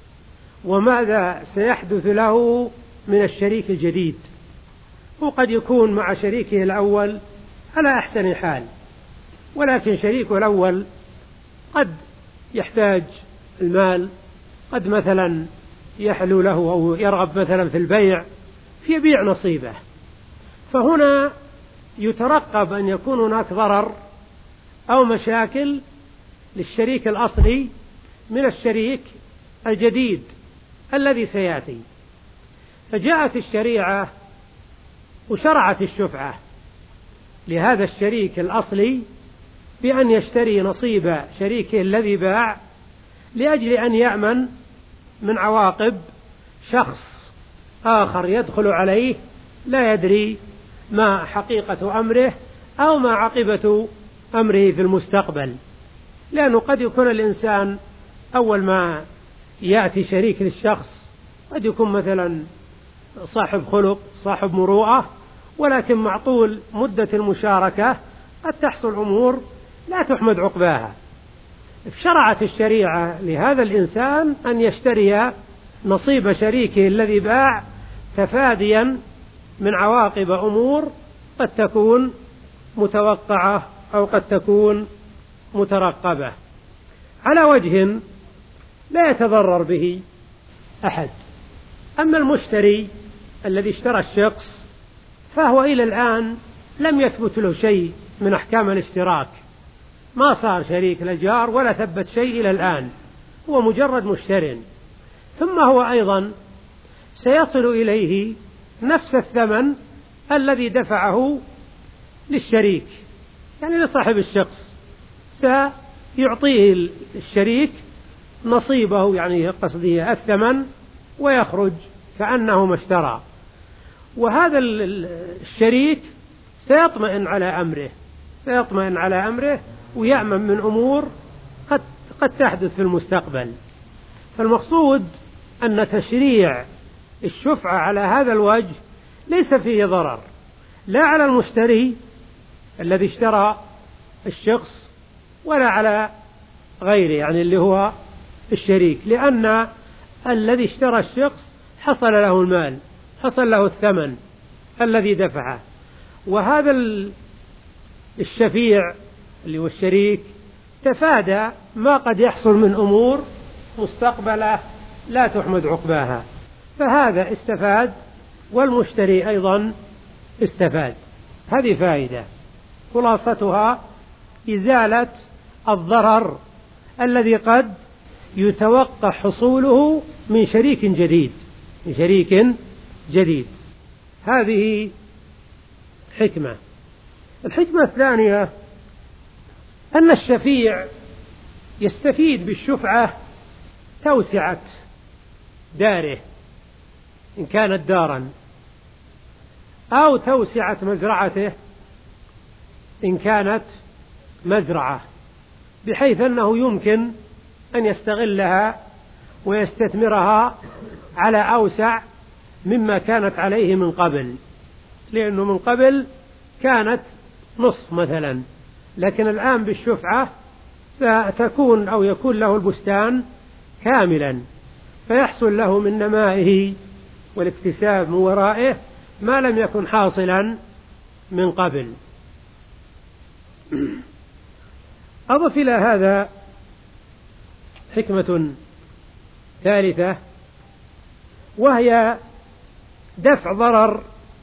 وماذا سيحدث له من الشريك الجديد. هو قد يكون مع شريكه الأول على أحسن حال، ولكن شريكه الأول قد يحتاج المال، قد مثلا يحلو له أو يرغب مثلا في البيع فيبيع نصيبه، فهنا يترقب أن يكون هناك ضرر أو مشاكل للشريك الأصلي من الشريك الجديد الذي سيأتي. فجاءت الشريعة وشرعت الشفعة لهذا الشريك الأصلي بأن يشتري نصيب شريكه الذي باع، لأجل أن يأمن من عواقب شخص آخر يدخل عليه لا يدري ما حقيقة أمره أو ما عاقبة أمره في المستقبل. لأنه قد يكون الإنسان أول ما يأتي شريك للشخص قد يكون مثلا صاحب خلق صاحب مروءة، ولكن مع طول مدة المشاركة قد تحصل أمور لا تحمد عقباها. شرعت الشريعة لهذا الإنسان أن يشتري نصيب شريكه الذي باع تفاديا من عواقب أمور قد تكون متوقعة أو قد تكون مترقبة على وجه لا يتضرر به أحد. أما المشتري الذي اشترى الشخص فهو إلى الآن لم يثبت له شيء من أحكام الاشتراك، ما صار شريك لجار ولا ثبت شيء إلى الآن، هو مجرد مشتر. ثم هو أيضا سيصل إليه نفس الثمن الذي دفعه للشريك، يعني لصاحب الشخص سيعطيه الشريك نصيبه، يعني قصده الثمن، ويخرج كأنه ما اشترى. وهذا الشريك سيطمئن على أمره سيطمئن على أمره ويأمن من أمور قد, قد تحدث في المستقبل. فالمقصود أن تشريع الشفعة على هذا الوجه ليس فيه ضرر لا على المشتري الذي اشترى الشخص ولا على غيره، يعني اللي هو الشريك، لأن الذي اشترى الشخص حصل له المال، حصل له الثمن الذي دفعه، وهذا الشفيع اللي هو الشريك تفادى ما قد يحصل من أمور مستقبلة لا تحمد عقباها، فهذا استفاد والمشتري أيضا استفاد. هذه فائدة خلاصتها إزالة الضرر الذي قد يتوقع حصوله من شريك جديد من شريك جديد. هذه حكمة. الحكمة الثانية أن الشفيع يستفيد بالشفعة توسعة داره إن كانت دارا، أو توسعة مزرعته إن كانت مزرعة، بحيث أنه يمكن أن يستغلها ويستثمرها على أوسع مما كانت عليه من قبل، لأنه من قبل كانت نصف مثلا، لكن الآن بالشفعة ستكون أو يكون له البستان كاملا، فيحصل له من نمائه والاكتساب من ورائه ما لم يكن حاصلا من قبل. أضف إلى هذا حكمة ثالثة، وهي دفع ضرر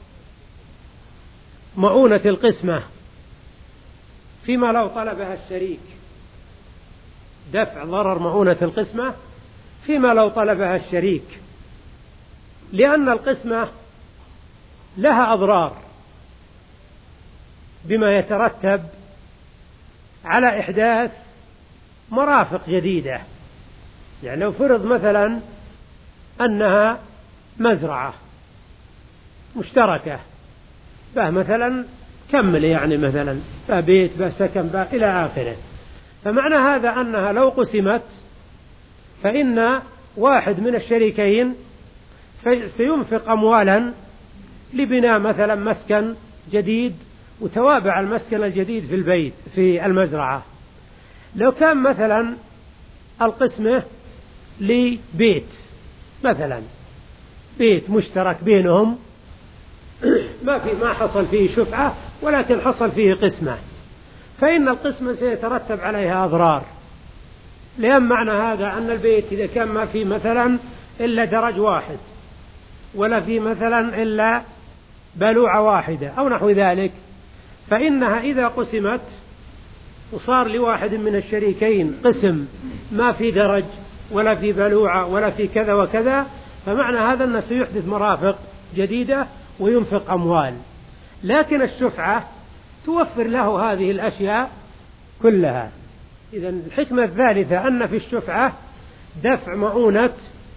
مؤونة القسمة فيما لو طلبها الشريك، دفع ضرر مؤونة القسمة فيما لو طلبها الشريك، لأن القسمة لها أضرار بما يترتب على إحداث مرافق جديدة. يعني لو فرض مثلا أنها مزرعة مشتركة، به مثلا كمل، يعني مثلا به بيت به سكن به إلى آخره، فمعنى هذا أنها لو قسمت فإن واحد من الشريكين سينفق أموالا لبناء مثلا مسكن جديد وتوابع المسكن الجديد في البيت في المزرعة. لو كان مثلا القسمة لبيت مثلا بيت مشترك بينهم، ما في ما حصل فيه شفعة ولكن حصل فيه قسمة، فإن القسمة سيترتب عليها أضرار، لأن معنى هذا أن البيت إذا كان ما فيه مثلا إلا درج واحد ولا فيه مثلا إلا بلوعة واحدة أو نحو ذلك، فإنها إذا قسمت وصار لواحد من الشريكين قسم ما في درج ولا في بلوعة ولا في كذا وكذا، فمعنى هذا أنه سيحدث مرافق جديدة وينفق أموال. لكن الشفعة توفر له هذه الأشياء كلها. إذن الحكمة الثالثة أن في الشفعة دفع مؤونة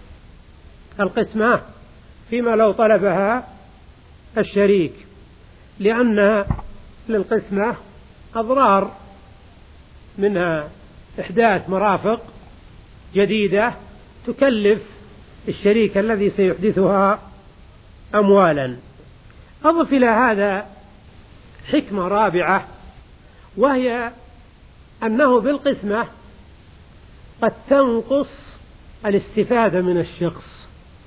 القسمة فيما لو طلبها الشريك، لأن للقسمة أضرار، منها إحداث مرافق جديدة تكلف الشريك الذي سيحدثها أموالا. أضف إلى هذا حكمة رابعة، وهي أنه بالقسمة قد تنقص الاستفادة من الشخص،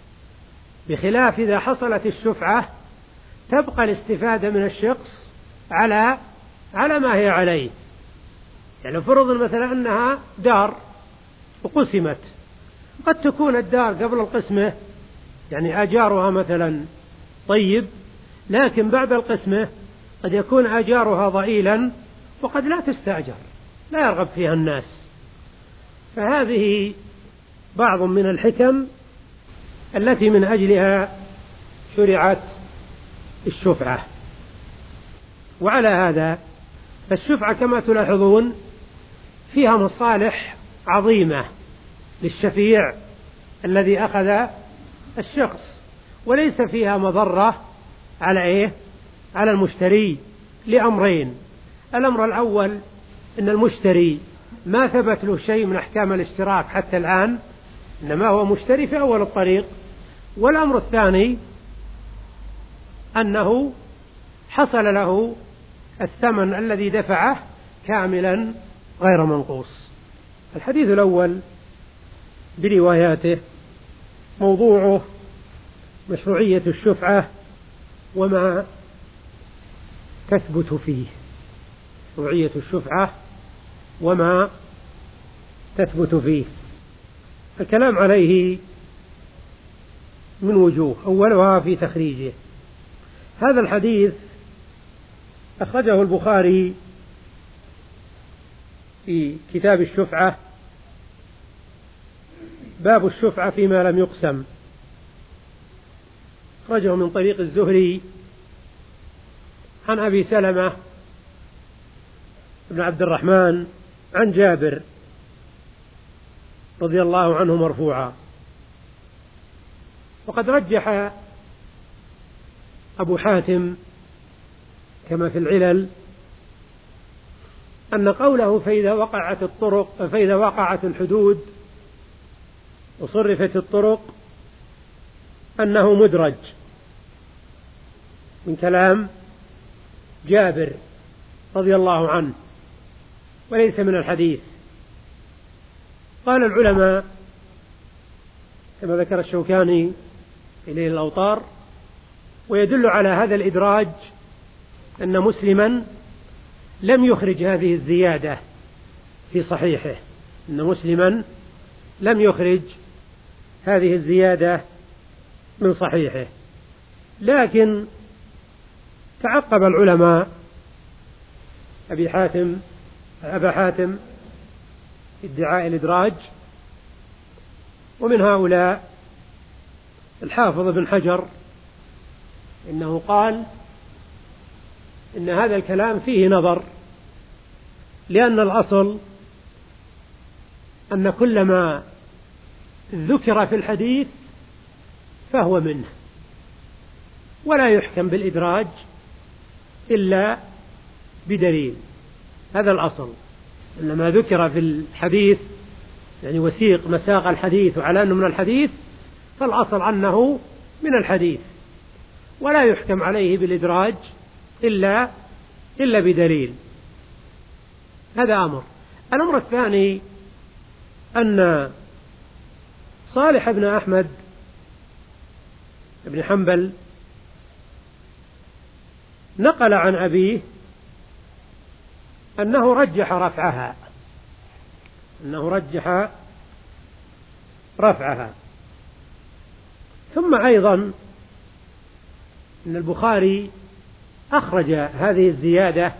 بخلاف إذا حصلت الشفعة تبقى الاستفادة من الشخص على على ما هي عليه. يعني فرض مثلا أنها دار وقسمت، قد تكون الدار قبل القسمة يعني أجارها مثلا طيب، لكن بعد القسمة قد يكون أجارها ضئيلا وقد لا تستأجر، لا يرغب فيها الناس. فهذه بعض من الحكم التي من أجلها شرعت الشفعة. وعلى هذا فالشفعة كما تلاحظون فيها مصالح عظيمة للشفيع الذي أخذ الشخص، وليس فيها مضرة على إيه؟ على المشتري، لأمرين. الأمر الأول أن المشتري ما ثبت له شيء من أحكام الاشتراك حتى الآن، إنما هو مشتري في أول الطريق. والأمر الثاني أنه حصل له الثمن الذي دفعه كاملا غير منقوص. الحديث الأول برواياته موضوعه مشروعية الشفعة وما تثبت فيه، مشروعية الشفعة وما تثبت فيه. الكلام عليه من وجوه، أولها في تخريجه. هذا الحديث أخرجه البخاري في كتاب الشفعة، باب الشفعة فيما لم يقسم، أخرجه من طريق الزهري عن أبي سلمة بن عبد الرحمن عن جابر رضي الله عنه مرفوعا. وقد رجح أبو حاتم كما في العلل أن قوله فإذا وقعت الطرق فإذا وقعت الحدود وصرفت الطرق أنه مدرج من كلام جابر رضي الله عنه وليس من الحديث. قال العلماء كما ذكر الشوكاني في نيل الأوطار: ويدل على هذا الإدراج أن مسلما لم يخرج هذه الزيادة في صحيحه، أن مسلما لم يخرج هذه الزيادة من صحيحه. لكن تعقب العلماء أبي حاتم أبا حاتم ادعاء الإدراج، ومن هؤلاء الحافظ بن حجر، إنه قال إن هذا الكلام فيه نظر، لأن الأصل أن كل ما ذكر في الحديث فهو منه، ولا يحكم بالإدراج إلا بدليل. هذا الأصل، أن ما ذكر في الحديث يعني وسيق مساق الحديث وعلى أنه من الحديث، فالأصل أنه من الحديث، ولا يحكم عليه بالإدراج إلا إلا بدليل. هذا أمر. الأمر الثاني أن صالح بن أحمد بن حنبل نقل عن أبيه أنه رجح رفعها أنه رجح رفعها ثم أيضا أن البخاري أخرج هذه الزيادة،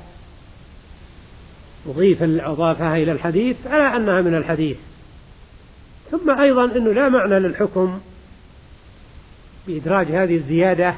أضيف أضافها إلى الحديث على أنها من الحديث. ثم أيضا أنه لا معنى للحكم بإدراج هذه الزيادة،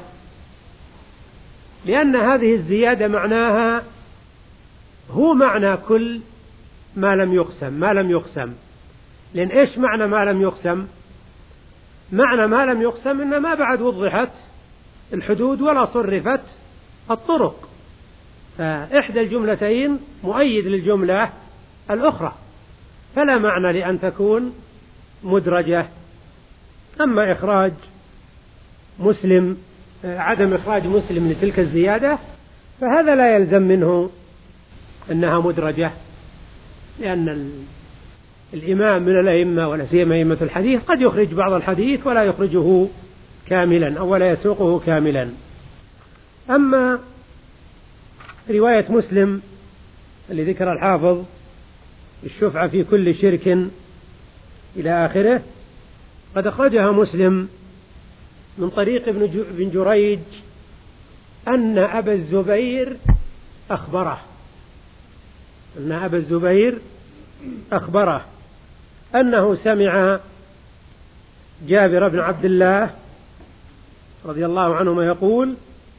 لأن هذه الزيادة معناها هو معنى كل ما لم يقسم ما لم يقسم لأن إيش معنى ما لم يقسم؟ معنى ما لم يقسم إن ما بعد وضحت الحدود ولا صرفت الطرق، فإحدى الجملتين مؤيد للجملة الأخرى، فلا معنى لأن تكون مدرجة. أما إخراج مسلم عدم إخراج مسلم لتلك الزيادة فهذا لا يلزم منه أنها مدرجة، لأن الإمام من الأئمة ولا سيما أئمة الحديث قد يخرج بعض الحديث ولا يخرجه كاملا أو ولا يسوقه كاملا. أما رواية مسلم اللي ذكر الحافظ الشفعة في كل شرك إلى آخره، قد أخرجها مسلم من طريق ابن جريج أن أبا الزبير أخبره أن أبا الزبير أخبره أنه سمع جابر بن عبد الله رضي الله عنهما يقول،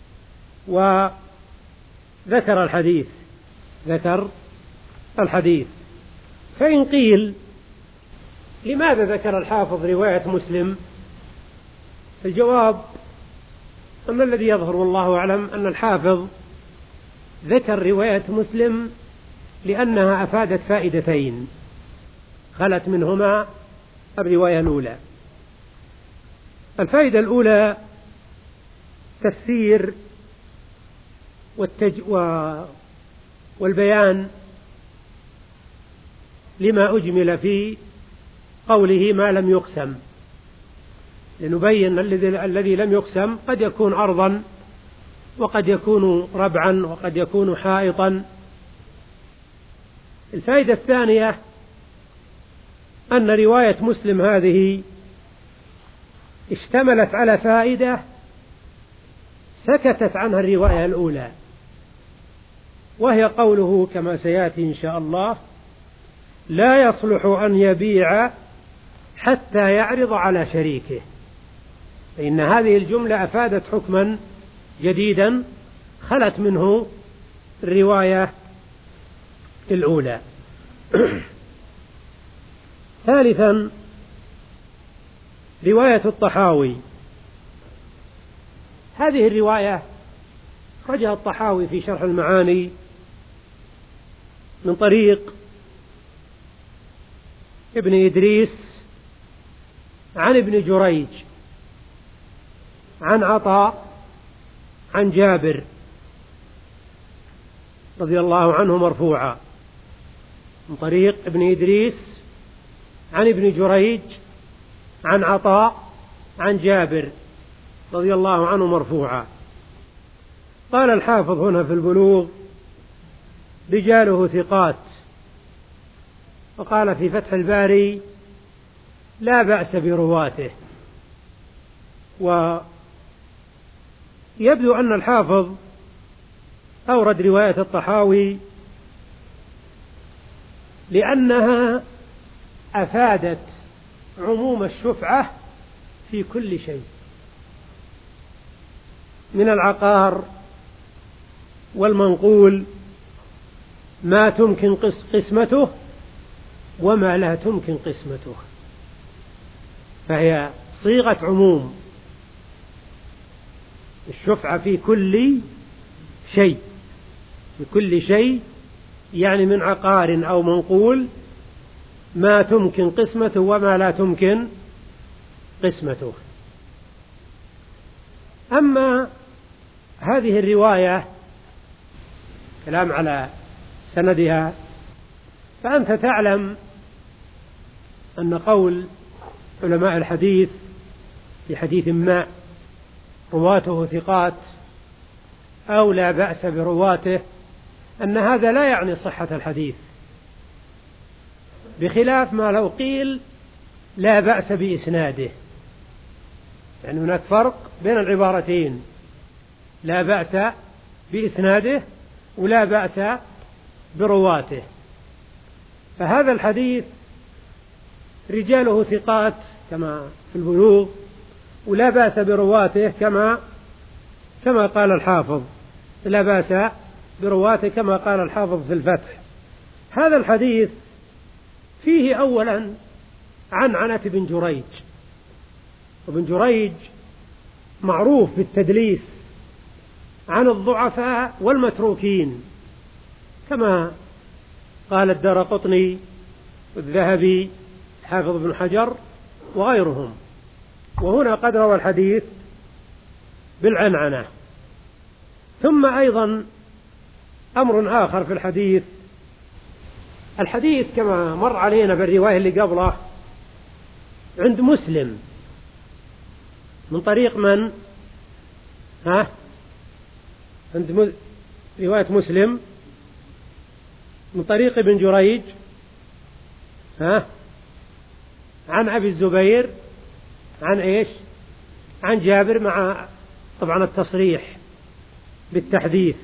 وذكر الحديث ذكر الحديث فإن قيل لماذا ذكر الحافظ رواية مسلم؟ الجواب أن الذي يظهر والله أعلم أن الحافظ ذكر رواية مسلم لأنها أفادت فائدتين خلت منهما الرواية الأولى. الفائدة الأولى تفسير والتج... و... والبيان لما أجمل في قوله ما لم يقسم، لنبين الذي لم يقسم قد يكون أرضا وقد يكون ربعا وقد يكون حائطا. الفائدة الثانية أن رواية مسلم هذه اشتملت على فائدة سكتت عنها الرواية الأولى، وهي قوله كما سيأتي إن شاء الله: لا يصلح أن يبيع حتى يعرض على شريكه. فإن هذه الجملة أفادت حكما جديدا خلت منه الرواية الأولى. ثالثا رواية الطحاوي. هذه الرواية أخرجها الطحاوي في شرح المعاني من طريق ابن إدريس عن ابن جريج عن عطاء عن جابر رضي الله عنه مرفوعا، من طريق ابن إدريس عن ابن جريج عن عطاء عن جابر رضي الله عنه مرفوعا. قال الحافظ هنا في البلوغ: رجاله ثقات. وقال في فتح الباري: لا بأس برواته. ويبدو أن الحافظ أورد رواية الطحاوي لأنها أفادت عموم الشفعة في كل شيء من العقار والمنقول، ما تمكن قسمته وما لا تمكن قسمته، فهي صيغة عموم، الشفعة في كل شيء، في كل شيء يعني من عقار أو منقول، ما تمكن قسمته وما لا تمكن قسمته. أما هذه الرواية كلام على سندها، فأنت تعلم أن قول علماء الحديث في حديث ما رواته ثقات أو لا بأس برواته، أن هذا لا يعني صحة الحديث، بخلاف ما لو قيل لا بأس بإسناده. يعني هناك فرق بين العبارتين: لا بأس بإسناده ولا بأس برواته. فهذا الحديث رجاله ثقات كما في البلوغ، ولا بأس برواته كما كما قال الحافظ، لا بأس برواته كما قال الحافظ في الفتح. هذا الحديث فيه أولا عنعنة بن جريج، وابن جريج معروف بالتدليس عن الضعفاء والمتروكين، كما قال الدارقطني والذهبي حافظ بن حجر وغيرهم. وهنا قد روى الحديث بالعنعنة. ثم أيضا أمر آخر في الحديث، الحديث كما مر علينا بالرواية اللي قبله عند مسلم من طريق من؟ ها؟ عند م... رواية مسلم من طريق ابن جريج ها؟ عن أبي الزبير عن إيش؟ عن جابر، مع طبعا التصريح بالتحديث.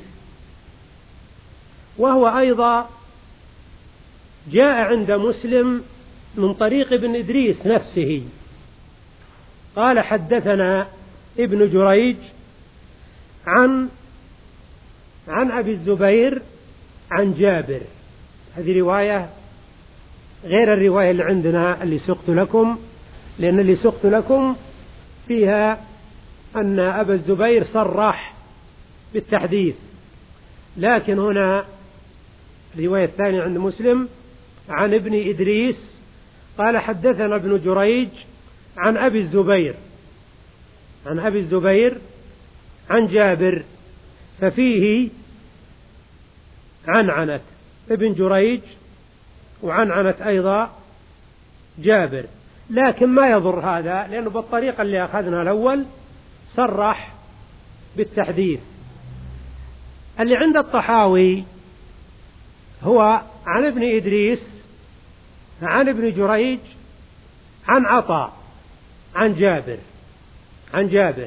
وهو أيضا جاء عند مسلم من طريق ابن إدريس نفسه، قال حدثنا ابن جريج عن عن أبي الزبير عن جابر. هذه رواية غير الرواية اللي عندنا اللي سقت لكم، لأن اللي سقت لكم فيها أن أبا الزبير صرح بالتحديث، لكن هنا الرواية الثانية عند مسلم عن ابن إدريس قال حدثنا ابن جريج عن أبي الزبير عن أبي الزبير عن جابر، ففيه عنعنة ابن جريج وعنعنة أيضا جابر، لكن ما يضر هذا، لأنه بالطريقة اللي أخذنا الأول صرح بالتحديث. اللي عند الطحاوي هو عن ابن إدريس عن ابن جريج عن عطاء عن جابر عن جابر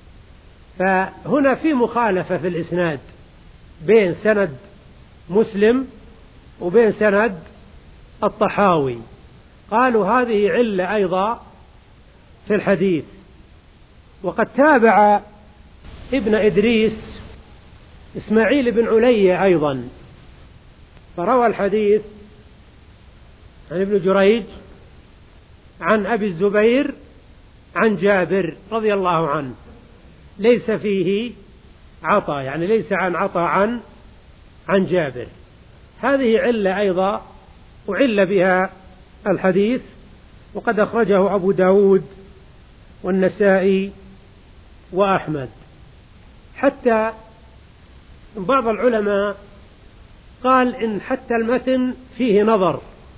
فهنا في مخالفة في الإسناد بين سند مسلم وبين سند الطحاوي. قالوا هذه علة أيضا في الحديث. وقد تابع ابن إدريس إسماعيل بن علي أيضا، فروى الحديث عن ابن جريج عن أبي الزبير عن جابر رضي الله عنه، ليس فيه عطا، يعني ليس عن عطا عن عن جابر. هذه علة أيضا وعل بها الحديث، وقد أخرجه أبو داود والنسائي وأحمد. حتى بعض العلماء قال إن حتى المتن فيه نظر،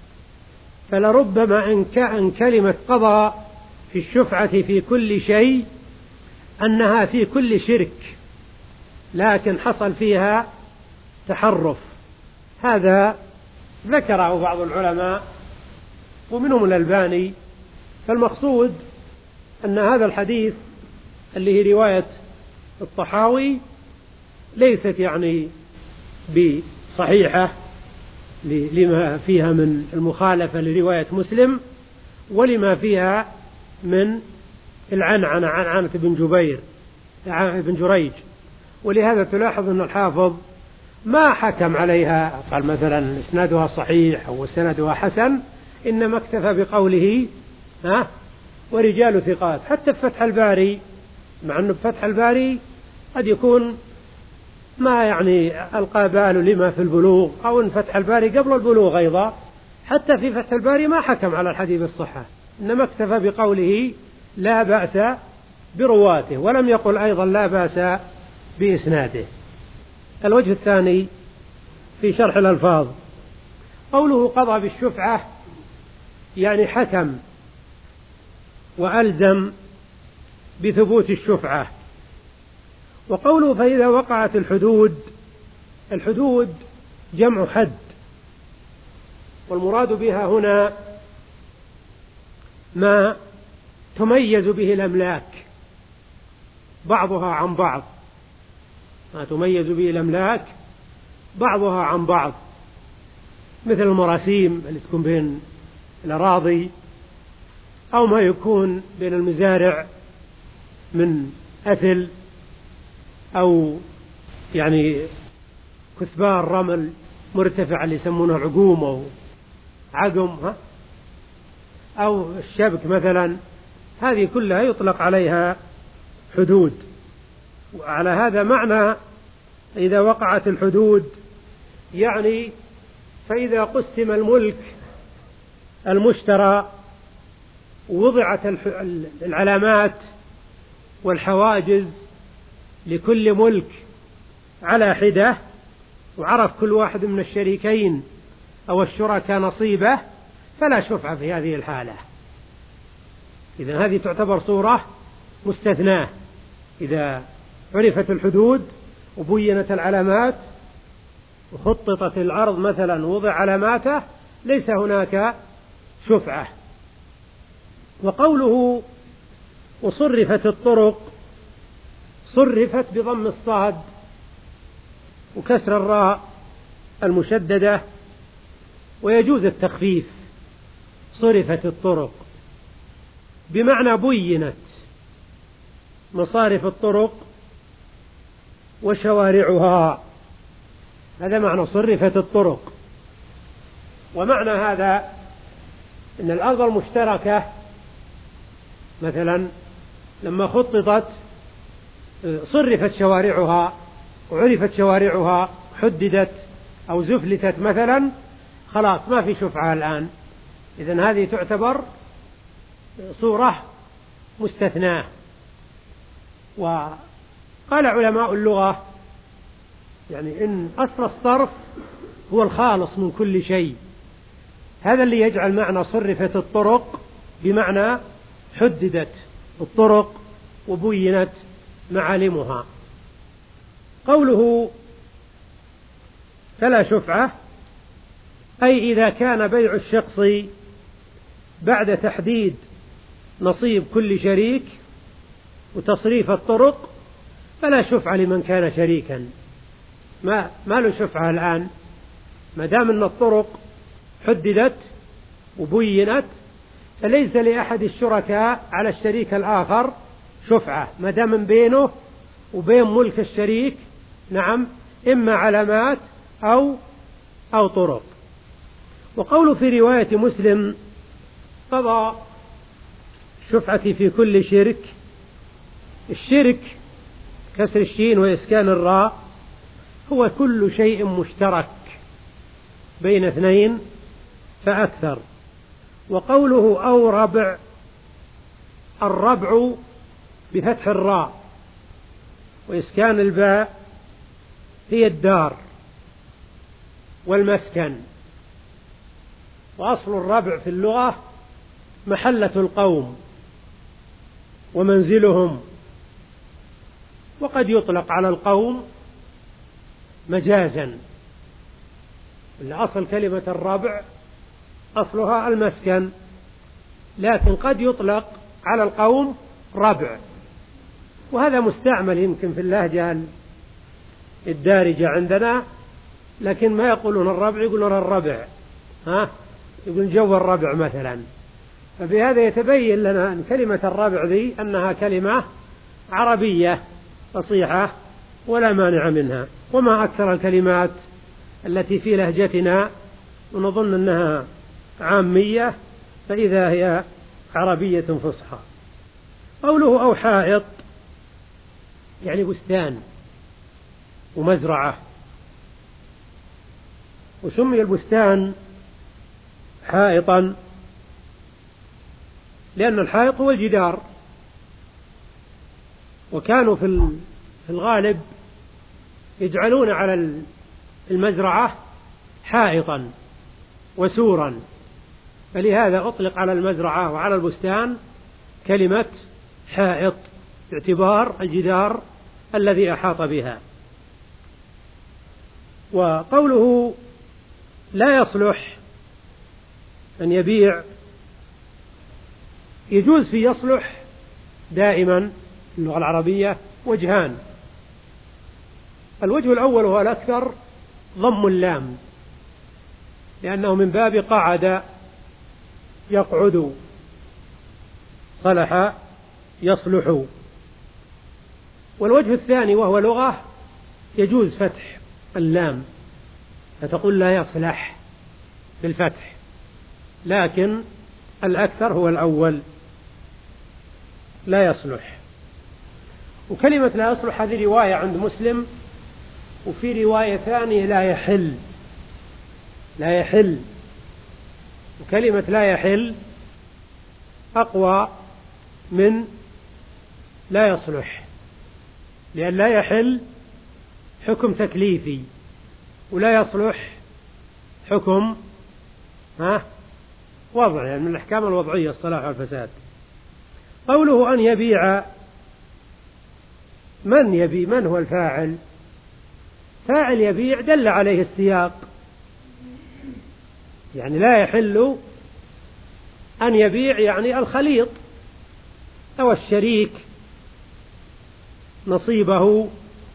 فلربما إن كلمة قضى في الشفعة في كل شيء أنها في كل شرك، لكن حصل فيها تحرف. هذا ذكره بعض العلماء ومنهم الألباني. فالمقصود أن هذا الحديث اللي هي رواية الطحاوي ليست يعني بصحيحة لما فيها من المخالفة لرواية مسلم، ولما فيها من العنعنة عن عنة بن جبير بن جريج. ولهذا تلاحظ أن الحافظ ما حكم عليها قال مثلا إسنادها صحيح أو سندها حسن، إنما اكتفى بقوله ها ورجال ثقات. حتى في فتح الباري، مع أنه فتح الباري قد يكون ما يعني ألقى باله لما في البلوغ، أو إن فتح الباري قبل البلوغ أيضا، حتى في فتح الباري ما حكم على الحديث الصحة، إنما اكتفى بقوله لا بأس برواته، ولم يقل أيضا لا بأس بإسناده. الوجه الثاني في شرح الألفاظ قوله قضى بالشفعة، يعني حكم وألزم بثبوت الشفعة. وقوله فإذا وقعت الحدود، الحدود جمع حد، والمراد بها هنا ما تميز به الأملاك بعضها عن بعض، ما تميز به الأملاك بعضها عن بعض، مثل المراسيم اللي تكون بين الأراضي، أو ما يكون بين المزارع من أثل، أو يعني كثبان رمل مرتفع اللي يسمونه عقوم أو عقم، ها؟ أو الشبك مثلا. هذه كلها يطلق عليها حدود. وعلى هذا معنى إذا وقعت الحدود، يعني فإذا قسم الملك المشترى ووضعت العلامات والحواجز لكل ملك على حدة، وعرف كل واحد من الشريكين أو الشركاء نصيبه، فلا شفعة في هذه الحالة. إذن هذه تعتبر صورة مستثناة. إذا عرفت الحدود وبينت العلامات وخططت الأرض مثلا ووضع علاماته، ليس هناك شفعة. وقوله وصرفت الطرق، صرفت بضم الصاد وكسر الراء المشددة، ويجوز التخفيف. صرفت الطرق بمعنى بينت مصارف الطرق وشوارعها، هذا معنى صرفت الطرق. ومعنى هذا أن الأرض المشتركة مثلا لما خططت صرفت شوارعها وعرفت شوارعها، حددت أو زفلتت مثلا، خلاص ما في شفعة الآن. إذن هذه تعتبر صورة مستثناة. وقال علماء اللغة يعني إن أصل الصرف هو الخالص من كل شيء، هذا اللي يجعل معنى صرفت الطرق بمعنى حددت الطرق وبينت معالمها. قوله فلا شفعة أي إذا كان بيع الشخص بعد تحديد نصيب كل شريك وتصريف الطرق فلا شفعة لمن كان شريكا. ما, ما له شفعة الآن ما دام أن الطرق حددت وبينت، فليس لأحد الشركاء على الشريك الآخر شفعة ما دام من بينه وبين ملك الشريك نعم إما علامات أو أو طرق. وقوله في رواية مسلم قضى شفعتي في كل شرك، الشرك كسر الشين وإسكان الراء هو كل شيء مشترك بين اثنين فأكثر. وقوله أو ربع، الربع بفتح الراء وإسكان الباء هي الدار والمسكن، وأصل الربع في اللغة محلة القوم ومنزلهم، وقد يطلق على القوم مجازا. أصل كلمة الربع أصلها المسكن، لكن قد يطلق على القوم ربع، وهذا مستعمل يمكن في اللهجة الدارجة عندنا، لكن ما يقولون الربع يقولون الربع، ها يقولون جو الربع مثلا. فبهذا يتبين لنا أن كلمة الربع ذي أنها كلمة عربية فصيحة ولا مانع منها. وما أكثر الكلمات التي في لهجتنا ونظن أنها عامية فإذا هي عربية فصحى. قوله أو حائط يعني بستان ومزرعة، وسمي البستان حائطا لأن الحائط هو الجدار، وكانوا في الغالب يجعلون على المزرعة حائطا وسورا، فلهذا أطلق على المزرعة وعلى البستان كلمة حائط باعتبار الجدار الذي أحاط بها. وقوله لا يصلح أن يبيع، يجوز في يصلح دائما في اللغة العربية وجهان. الوجه الأول وهو الأكثر ضم اللام، لأنه من باب قعد يقعد، صلح يصلح. والوجه الثاني وهو لغة يجوز فتح اللام فتقول لا يصلح بالفتح، لكن الأكثر هو الأول لا يصلح. وكلمة لا يصلح هذه رواية عند مسلم، وفي رواية ثانية لا يحل، لا يحل. وكلمة لا يحل أقوى من لا يصلح، لأن لا يحل حكم تكليفي ولا يصلح حكم ها وضعي، يعني من الأحكام الوضعية الصلاح والفساد. قوله أن يبيع، من يبيع؟ من هو الفاعل؟ فاعل يبيع دل عليه السياق، يعني لا يحل أن يبيع يعني الخليط أو الشريك نصيبه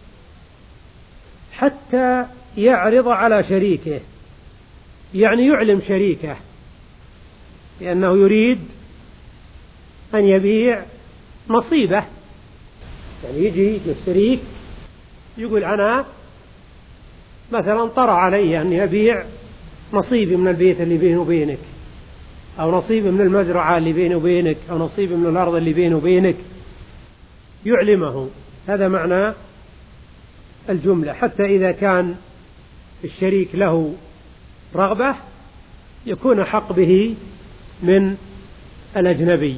حتى يعرض على شريكه، يعني يعلم شريكه لأنه يريد أن يبيع نصيبه. يعني يجي للشريك يقول أنا مثلا طرأ علي أن يبيع نصيبي من البيت اللي بينه وبينك، أو نصيبي من المزرعة اللي بينه وبينك، أو نصيبي من الأرض اللي بينه وبينك، يعلمه. هذا معنى الجملة، حتى إذا كان الشريك له رغبة يكون حق به من الأجنبي.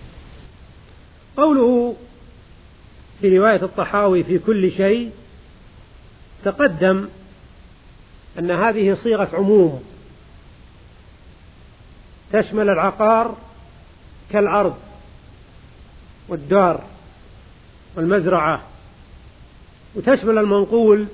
قوله في رواية الطحاوي في كل شيء، تقدم أن هذه صيغة عموم، تشمل العقار كالأرض والدار والمزرعة، وتشمل المنقول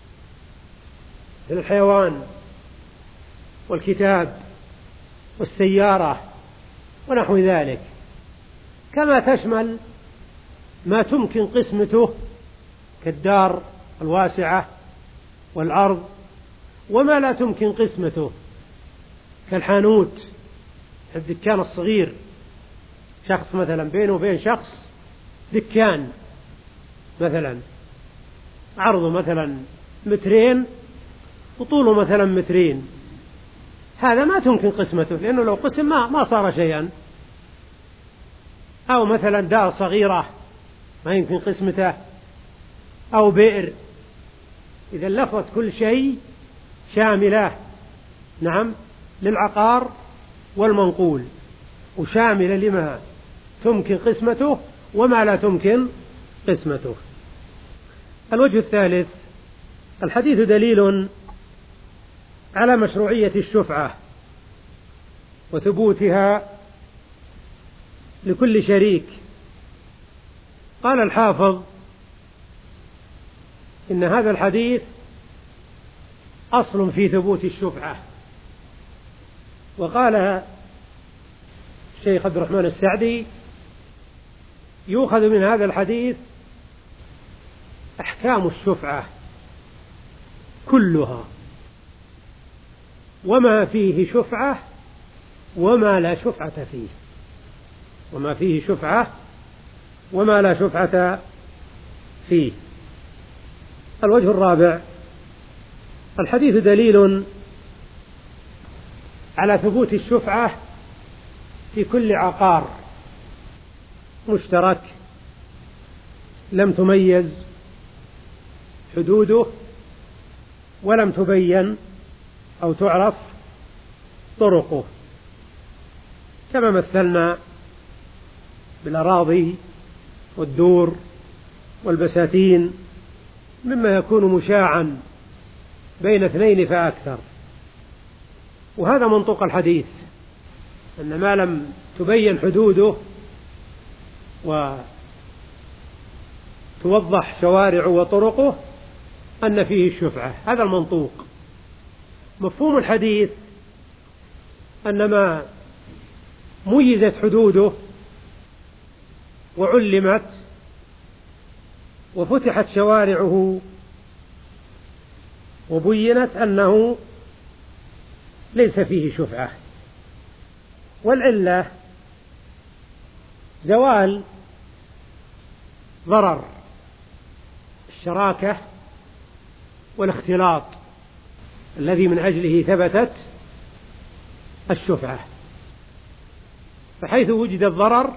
مثل الحيوان والكتاب والسيارة ونحو ذلك، كما تشمل ما تمكن قسمته كالدار الواسعة والأرض، وما لا تمكن قسمته كالحانوت الدكان الصغير، شخص مثلا بينه وبين شخص دكان مثلا عرضه مثلا مترين وطوله مثلا مترين، هذا ما تمكن قسمته لأنه لو قسم ما, ما صار شيئا. أو مثلا دار صغيرة ما يمكن قسمته، أو بئر، إذا لفظت كل شيء شاملة نعم للعقار والمنقول، وشاملة لما تمكن قسمته وما لا تمكن قسمته. الوجه الثالث: الحديث دليل على مشروعية الشفعة وثبوتها لكل شريك. قال الحافظ إن هذا الحديث أصل في ثبوت الشفعة. وقال الشيخ عبد الرحمن السعدي: يؤخذ من هذا الحديث أحكام الشفعة كلها، وما فيه شفعة وما لا شفعة فيه، وما فيه شفعة وما لا شفعة فيه. الوجه الرابع: الحديث دليل على ثبوت الشفعة في كل عقار مشترك لم تميز حدوده ولم تبين أو تعرف طرقه، كما مثلنا بالأراضي والدور والبساتين مما يكون مشاعا بين اثنين فأكثر. وهذا منطق الحديث، أن ما لم تبين حدوده وتوضح شوارعه وطرقه أن فيه الشفعة، هذا المنطوق. مفهوم الحديث أن ما ميزت حدوده وعلمت وفتحت شوارعه وبينت أنه ليس فيه شفعة. والعلة زوال ضرر الشراكة والاختلاط الذي من أجله ثبتت الشفعة، فحيث وجد الضرر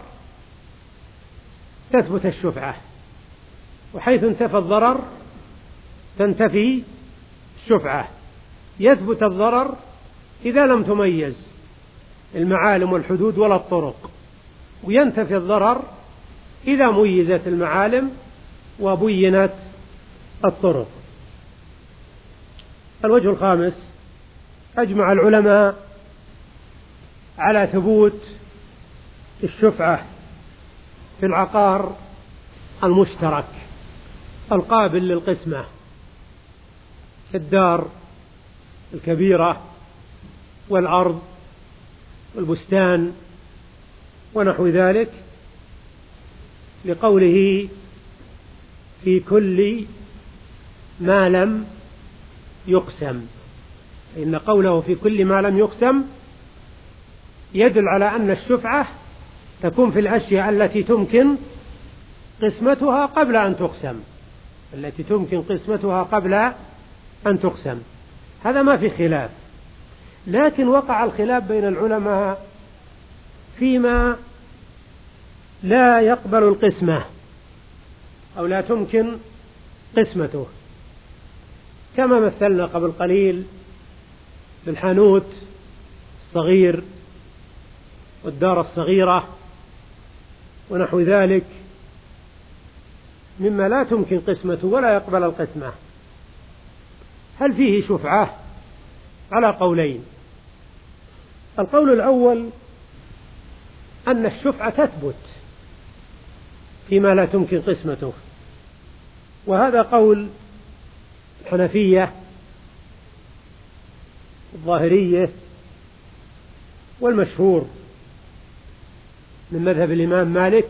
تثبت الشفعة، وحيث انتفى الضرر تنتفي الشفعة. يثبت الضرر إذا لم تميز المعالم والحدود ولا الطرق، وينتفي الضرر إذا ميزت المعالم وبينت الطرق. الوجه الخامس: أجمع العلماء على ثبوت الشفعة في العقار المشترك القابل للقسمة كالدار الكبيرة والأرض والبستان ونحو ذلك، لقوله في كل ما لم يقسم. إن قوله في كل ما لم يقسم يدل على أن الشفعة تكون في الأشياء التي تمكن قسمتها قبل أن تقسم، التي تمكن قسمتها قبل أن تقسم، هذا ما في خلاف. لكن وقع الخلاف بين العلماء فيما لا يقبل القسمة أو لا تمكن قسمته، كما مثلنا قبل قليل بالحانوت الصغير والدار الصغيرة ونحو ذلك مما لا تمكن قسمته ولا يقبل القسمة. هل فيه شفعة؟ على قولين: القول الأول أن الشفعة تثبت فيما لا تمكن قسمته، وهذا قول الحنفية الظاهرية والمشهور من مذهب الإمام مالك،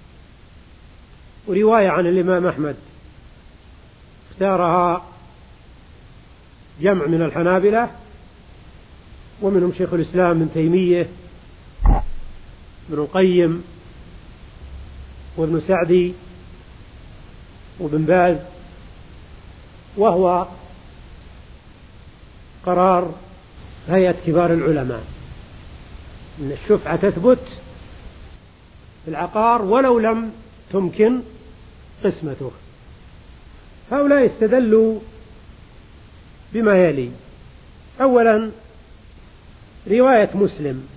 ورواية عن الإمام أحمد اختارها جمع من الحنابلة ومنهم شيخ الإسلام ابن تيمية ابن القيم وابن سعدي وابن باز، وهو قرار هيئة كبار العلماء أن الشفعة تثبت في العقار ولو لم تمكن قسمته. هؤلاء استدلوا بما يلي: أولا رواية مسلم: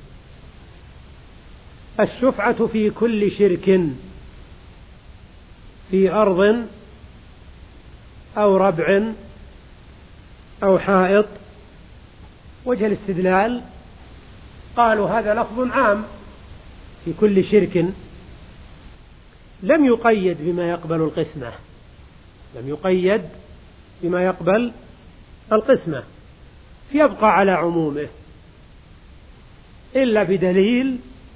الشفعة في كل شرك في أرض أو ربع أو حائط. وجه الاستدلال قالوا هذا لفظ عام في كل شرك، لم يقيد بما يقبل القسمة، لم يقيد بما يقبل القسمة، فيبقى على عمومه إلا بدليل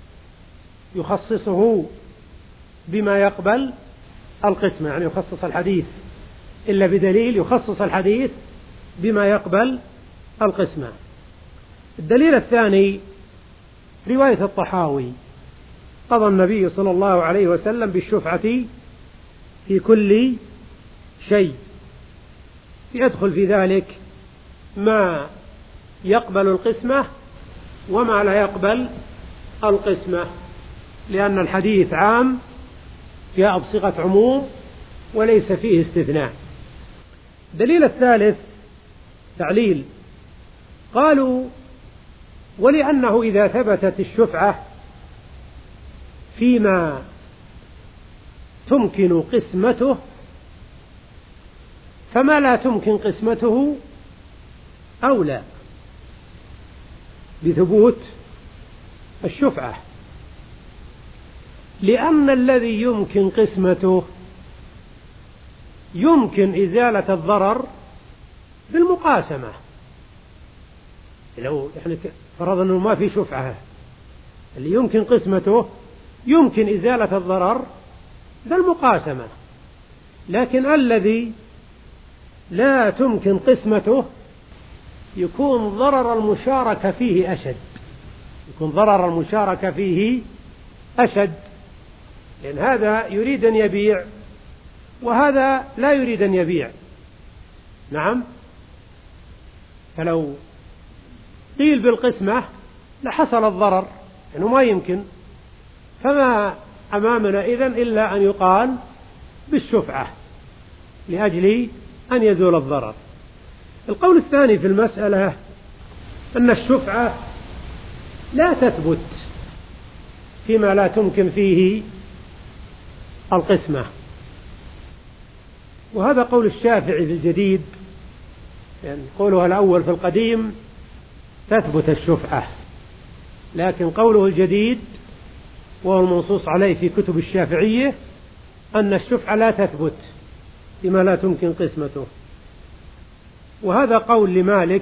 يخصصه بما يقبل القسمة، يعني يخصص الحديث إلا بدليل يخصص الحديث بما يقبل القسمة. الدليل الثاني رواية الطحاوي: قضى النبي صلى الله عليه وسلم بالشفعة في كل شيء، يدخل في ذلك ما يقبل القسمة وما لا يقبل القسمة، لأن الحديث عام جاء بصيغة عموم وليس فيه استثناء. الدليل الثالث تعليل: قالوا ولأنه إذا ثبتت الشفعة فيما تمكن قسمته فما لا تمكن قسمته أولى بثبوت الشفعة، لأن الذي يمكن قسمته يمكن إزالة الضرر بالمقاسمة. لو إحنا فرضنا أنه ما في شفعة، اللي يمكن قسمته يمكن إزالة الضرر بالمقاسمة، لكن الذي لا تمكن قسمته يكون ضرر المشاركة فيه أشد، يكون ضرر المشاركة فيه أشد، لأن هذا يريد أن يبيع وهذا لا يريد أن يبيع. نعم، فلو قيل بالقسمة لحصل الضرر لأنه ما يمكن، فما أمامنا إذن إلا أن يقال بالشفعة لأجل أن يزول الضرر. القول الثاني في المسألة أن الشفعة لا تثبت فيما لا تمكن فيه القسمة، وهذا قول الشافعي في الجديد، يعني قوله الأول في القديم تثبت الشفعة، لكن قوله الجديد وهو المنصوص عليه في كتب الشافعية أن الشفعة لا تثبت فيما لا تمكن قسمته، وهذا قول لمالك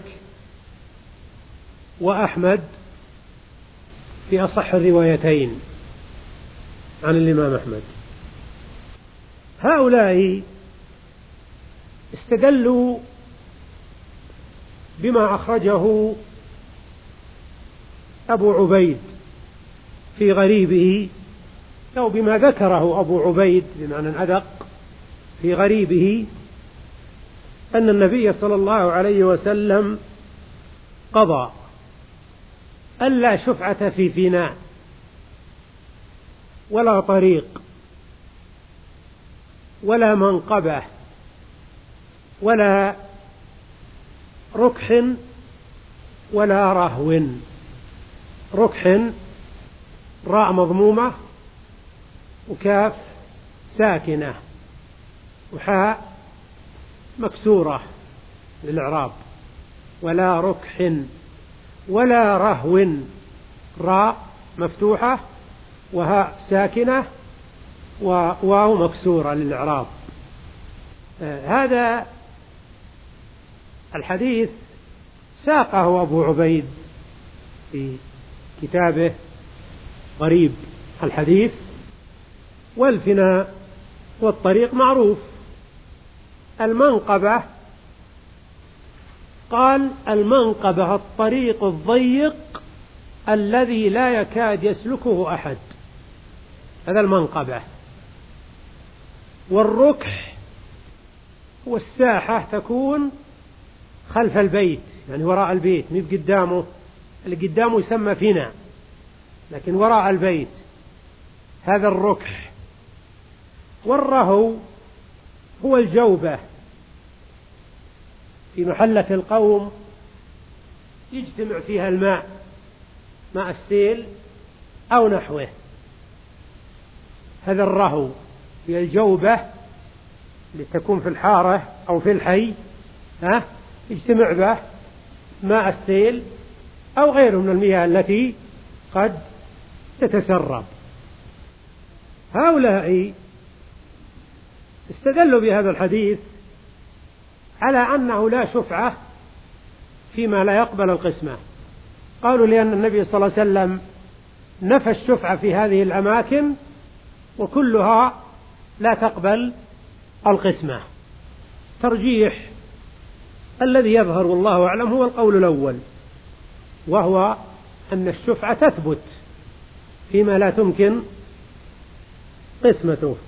وأحمد في أصح الروايتين عن الإمام أحمد. هؤلاء استدلوا بما أخرجه أبو عبيد في غريبه، أو بما ذكره أبو عبيد بمعنى أدق في غريبه، أن النبي صلى الله عليه وسلم قضى ألا شفعة في فناء ولا طريق ولا منقبة ولا ركح ولا رهو. ركح راء مضمومة وكاف ساكنة وحاء مكسورة للإعراب، ولا ركح ولا رهو، راء مفتوحة وهاء ساكنة وواو مكسورة للإعراب. آه هذا الحديث ساقه أبو عبيد في كتابه غريب الحديث، والفناء والطريق معروف. المنقبة قال المنقبة الطريق الضيق الذي لا يكاد يسلكه أحد، هذا المنقبة. والركح والساحة تكون خلف البيت، يعني وراء البيت، مو قدامه، اللي قدامه يسمى فناء، لكن وراء البيت هذا الركح. والرهو هو الجوبة في محلة القوم يجتمع فيها الماء، ماء السيل أو نحوه، هذا الرهو. هي الجوبة اللي تكون في الحارة أو في الحي، ها يجتمع به ماء السيل أو غيره من المياه التي قد تتسرب. هؤلاء استدلوا بهذا الحديث على أنه لا شفعة فيما لا يقبل القسمة. قالوا لأن النبي صلى الله عليه وسلم نفى الشفعة في هذه الأماكن وكلها لا تقبل القسمة. ترجيح الذي يظهر والله أعلم هو القول الأول، وهو أن الشفعة تثبت فيما لا تمكن قسمته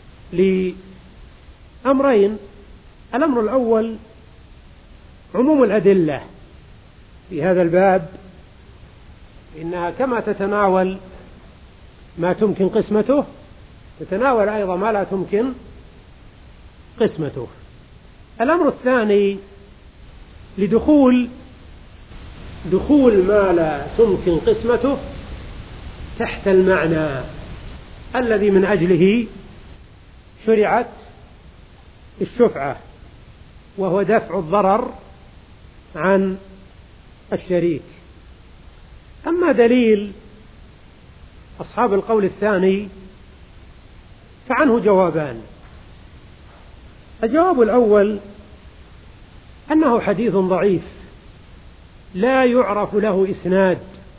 لأمرين. الأمر الأول عموم الأدلة في هذا الباب، إنها كما تتناول ما تمكن قسمته تتناول أيضا ما لا تمكن قسمته. الأمر الثاني لدخول دخول ما لا تمكن قسمته تحت المعنى الذي من أجله شرعت الشفعة، وهو دفع الضرر عن الشريك. أما دليل أصحاب القول الثاني فعنه جوابان. الجواب الأول أنه حديث ضعيف لا يعرف له إسناد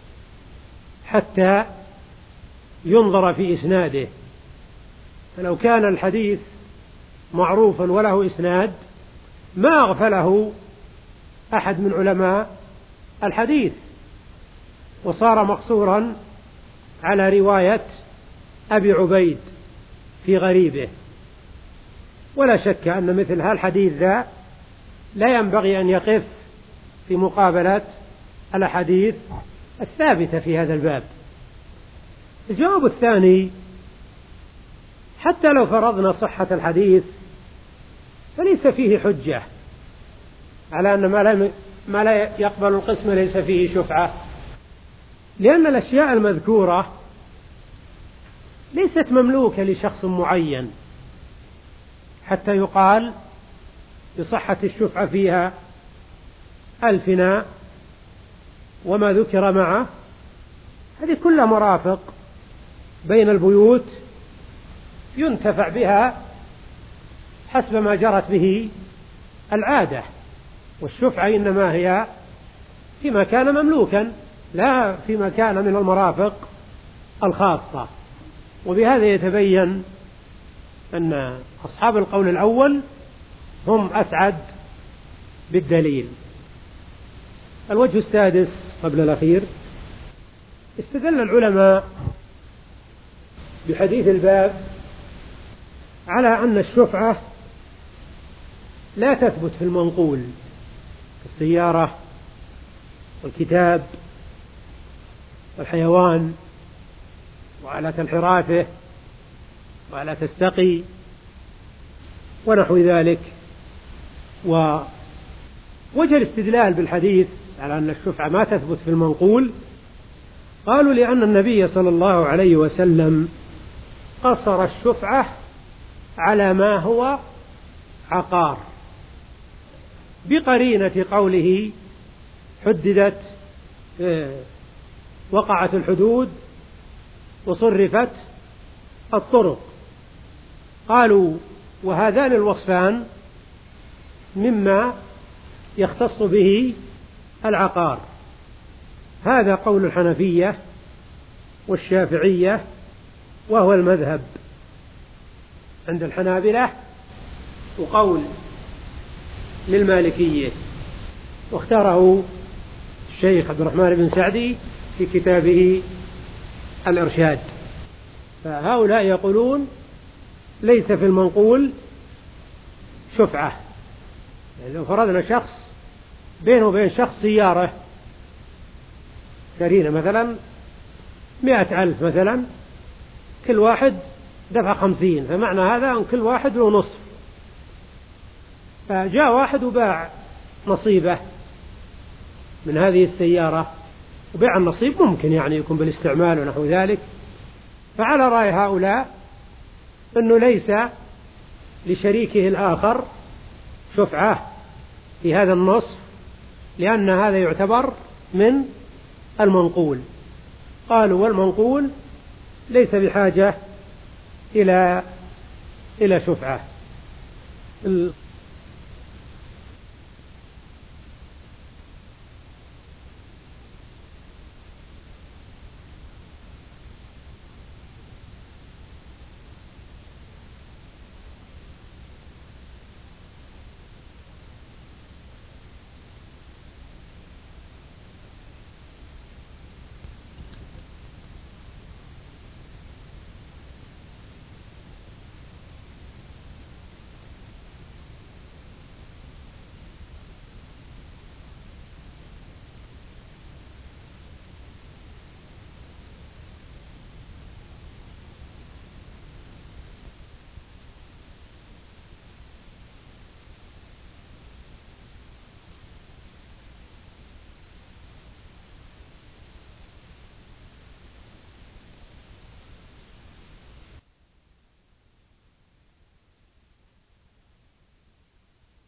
حتى ينظر في إسناده، فلو كان الحديث معروفا وله إسناد ما أغفله أحد من علماء الحديث وصار مقصورا على رواية أبي عبيد في غريبه. ولا شك أن مثل هذا الحديث ذا لا ينبغي أن يقف في مقابلة الأحاديث الثابتة في هذا الباب. الجواب الثاني حتى لو فرضنا صحة الحديث فليس فيه حجة على أن ما لا, ما لا يقبل القسم ليس فيه شفعة، لأن الأشياء المذكورة ليست مملوكة لشخص معين حتى يقال بصحة الشفعة فيها. الفناء وما ذكر معه هذه كلها مرافق بين البيوت ينتفع بها حسب ما جرت به العادة، والشفعة إنما هي فيما كان مملوكا لا فيما كان من المرافق الخاصة. وبهذا يتبين أن أصحاب القول الأول هم أسعد بالدليل. الوجه السادس قبل الأخير، استدل العلماء بحديث الباب على أن الشفعة لا تثبت في المنقول السيارة والكتاب والحيوان وآلة الحراثة وآلة السقي ونحو ذلك. ووجه الاستدلال بالحديث على أن الشفعة ما تثبت في المنقول قالوا لأن النبي صلى الله عليه وسلم قصر الشفعة على ما هو عقار بقرينة قوله حددت وقعت الحدود وصرفت الطرق. قالوا وهذان الوصفان مما يختص به العقار. هذا قول الحنفية والشافعية وهو المذهب عند الحنابلة، وقول للمالكية، واختاره الشيخ عبد الرحمن بن سعدي في كتابه الإرشاد. فهؤلاء يقولون ليس في المنقول شفعة. يعني لو فرضنا شخص بينه وبين شخص سيارة كرينة مثلا مئة ألف مثلا، كل واحد دفع خمسين، فمعنى هذا أن كل واحد له نصف. فجاء واحد وباع نصيبه من هذه السيارة، وبيع النصيب ممكن يعني يكون بالاستعمال ونحو ذلك. فعلى رأي هؤلاء أنه ليس لشريكه الآخر شفعة في هذا النصف، لأن هذا يعتبر من المنقول. قالوا والمنقول ليس بحاجة إلى إلى شفعة.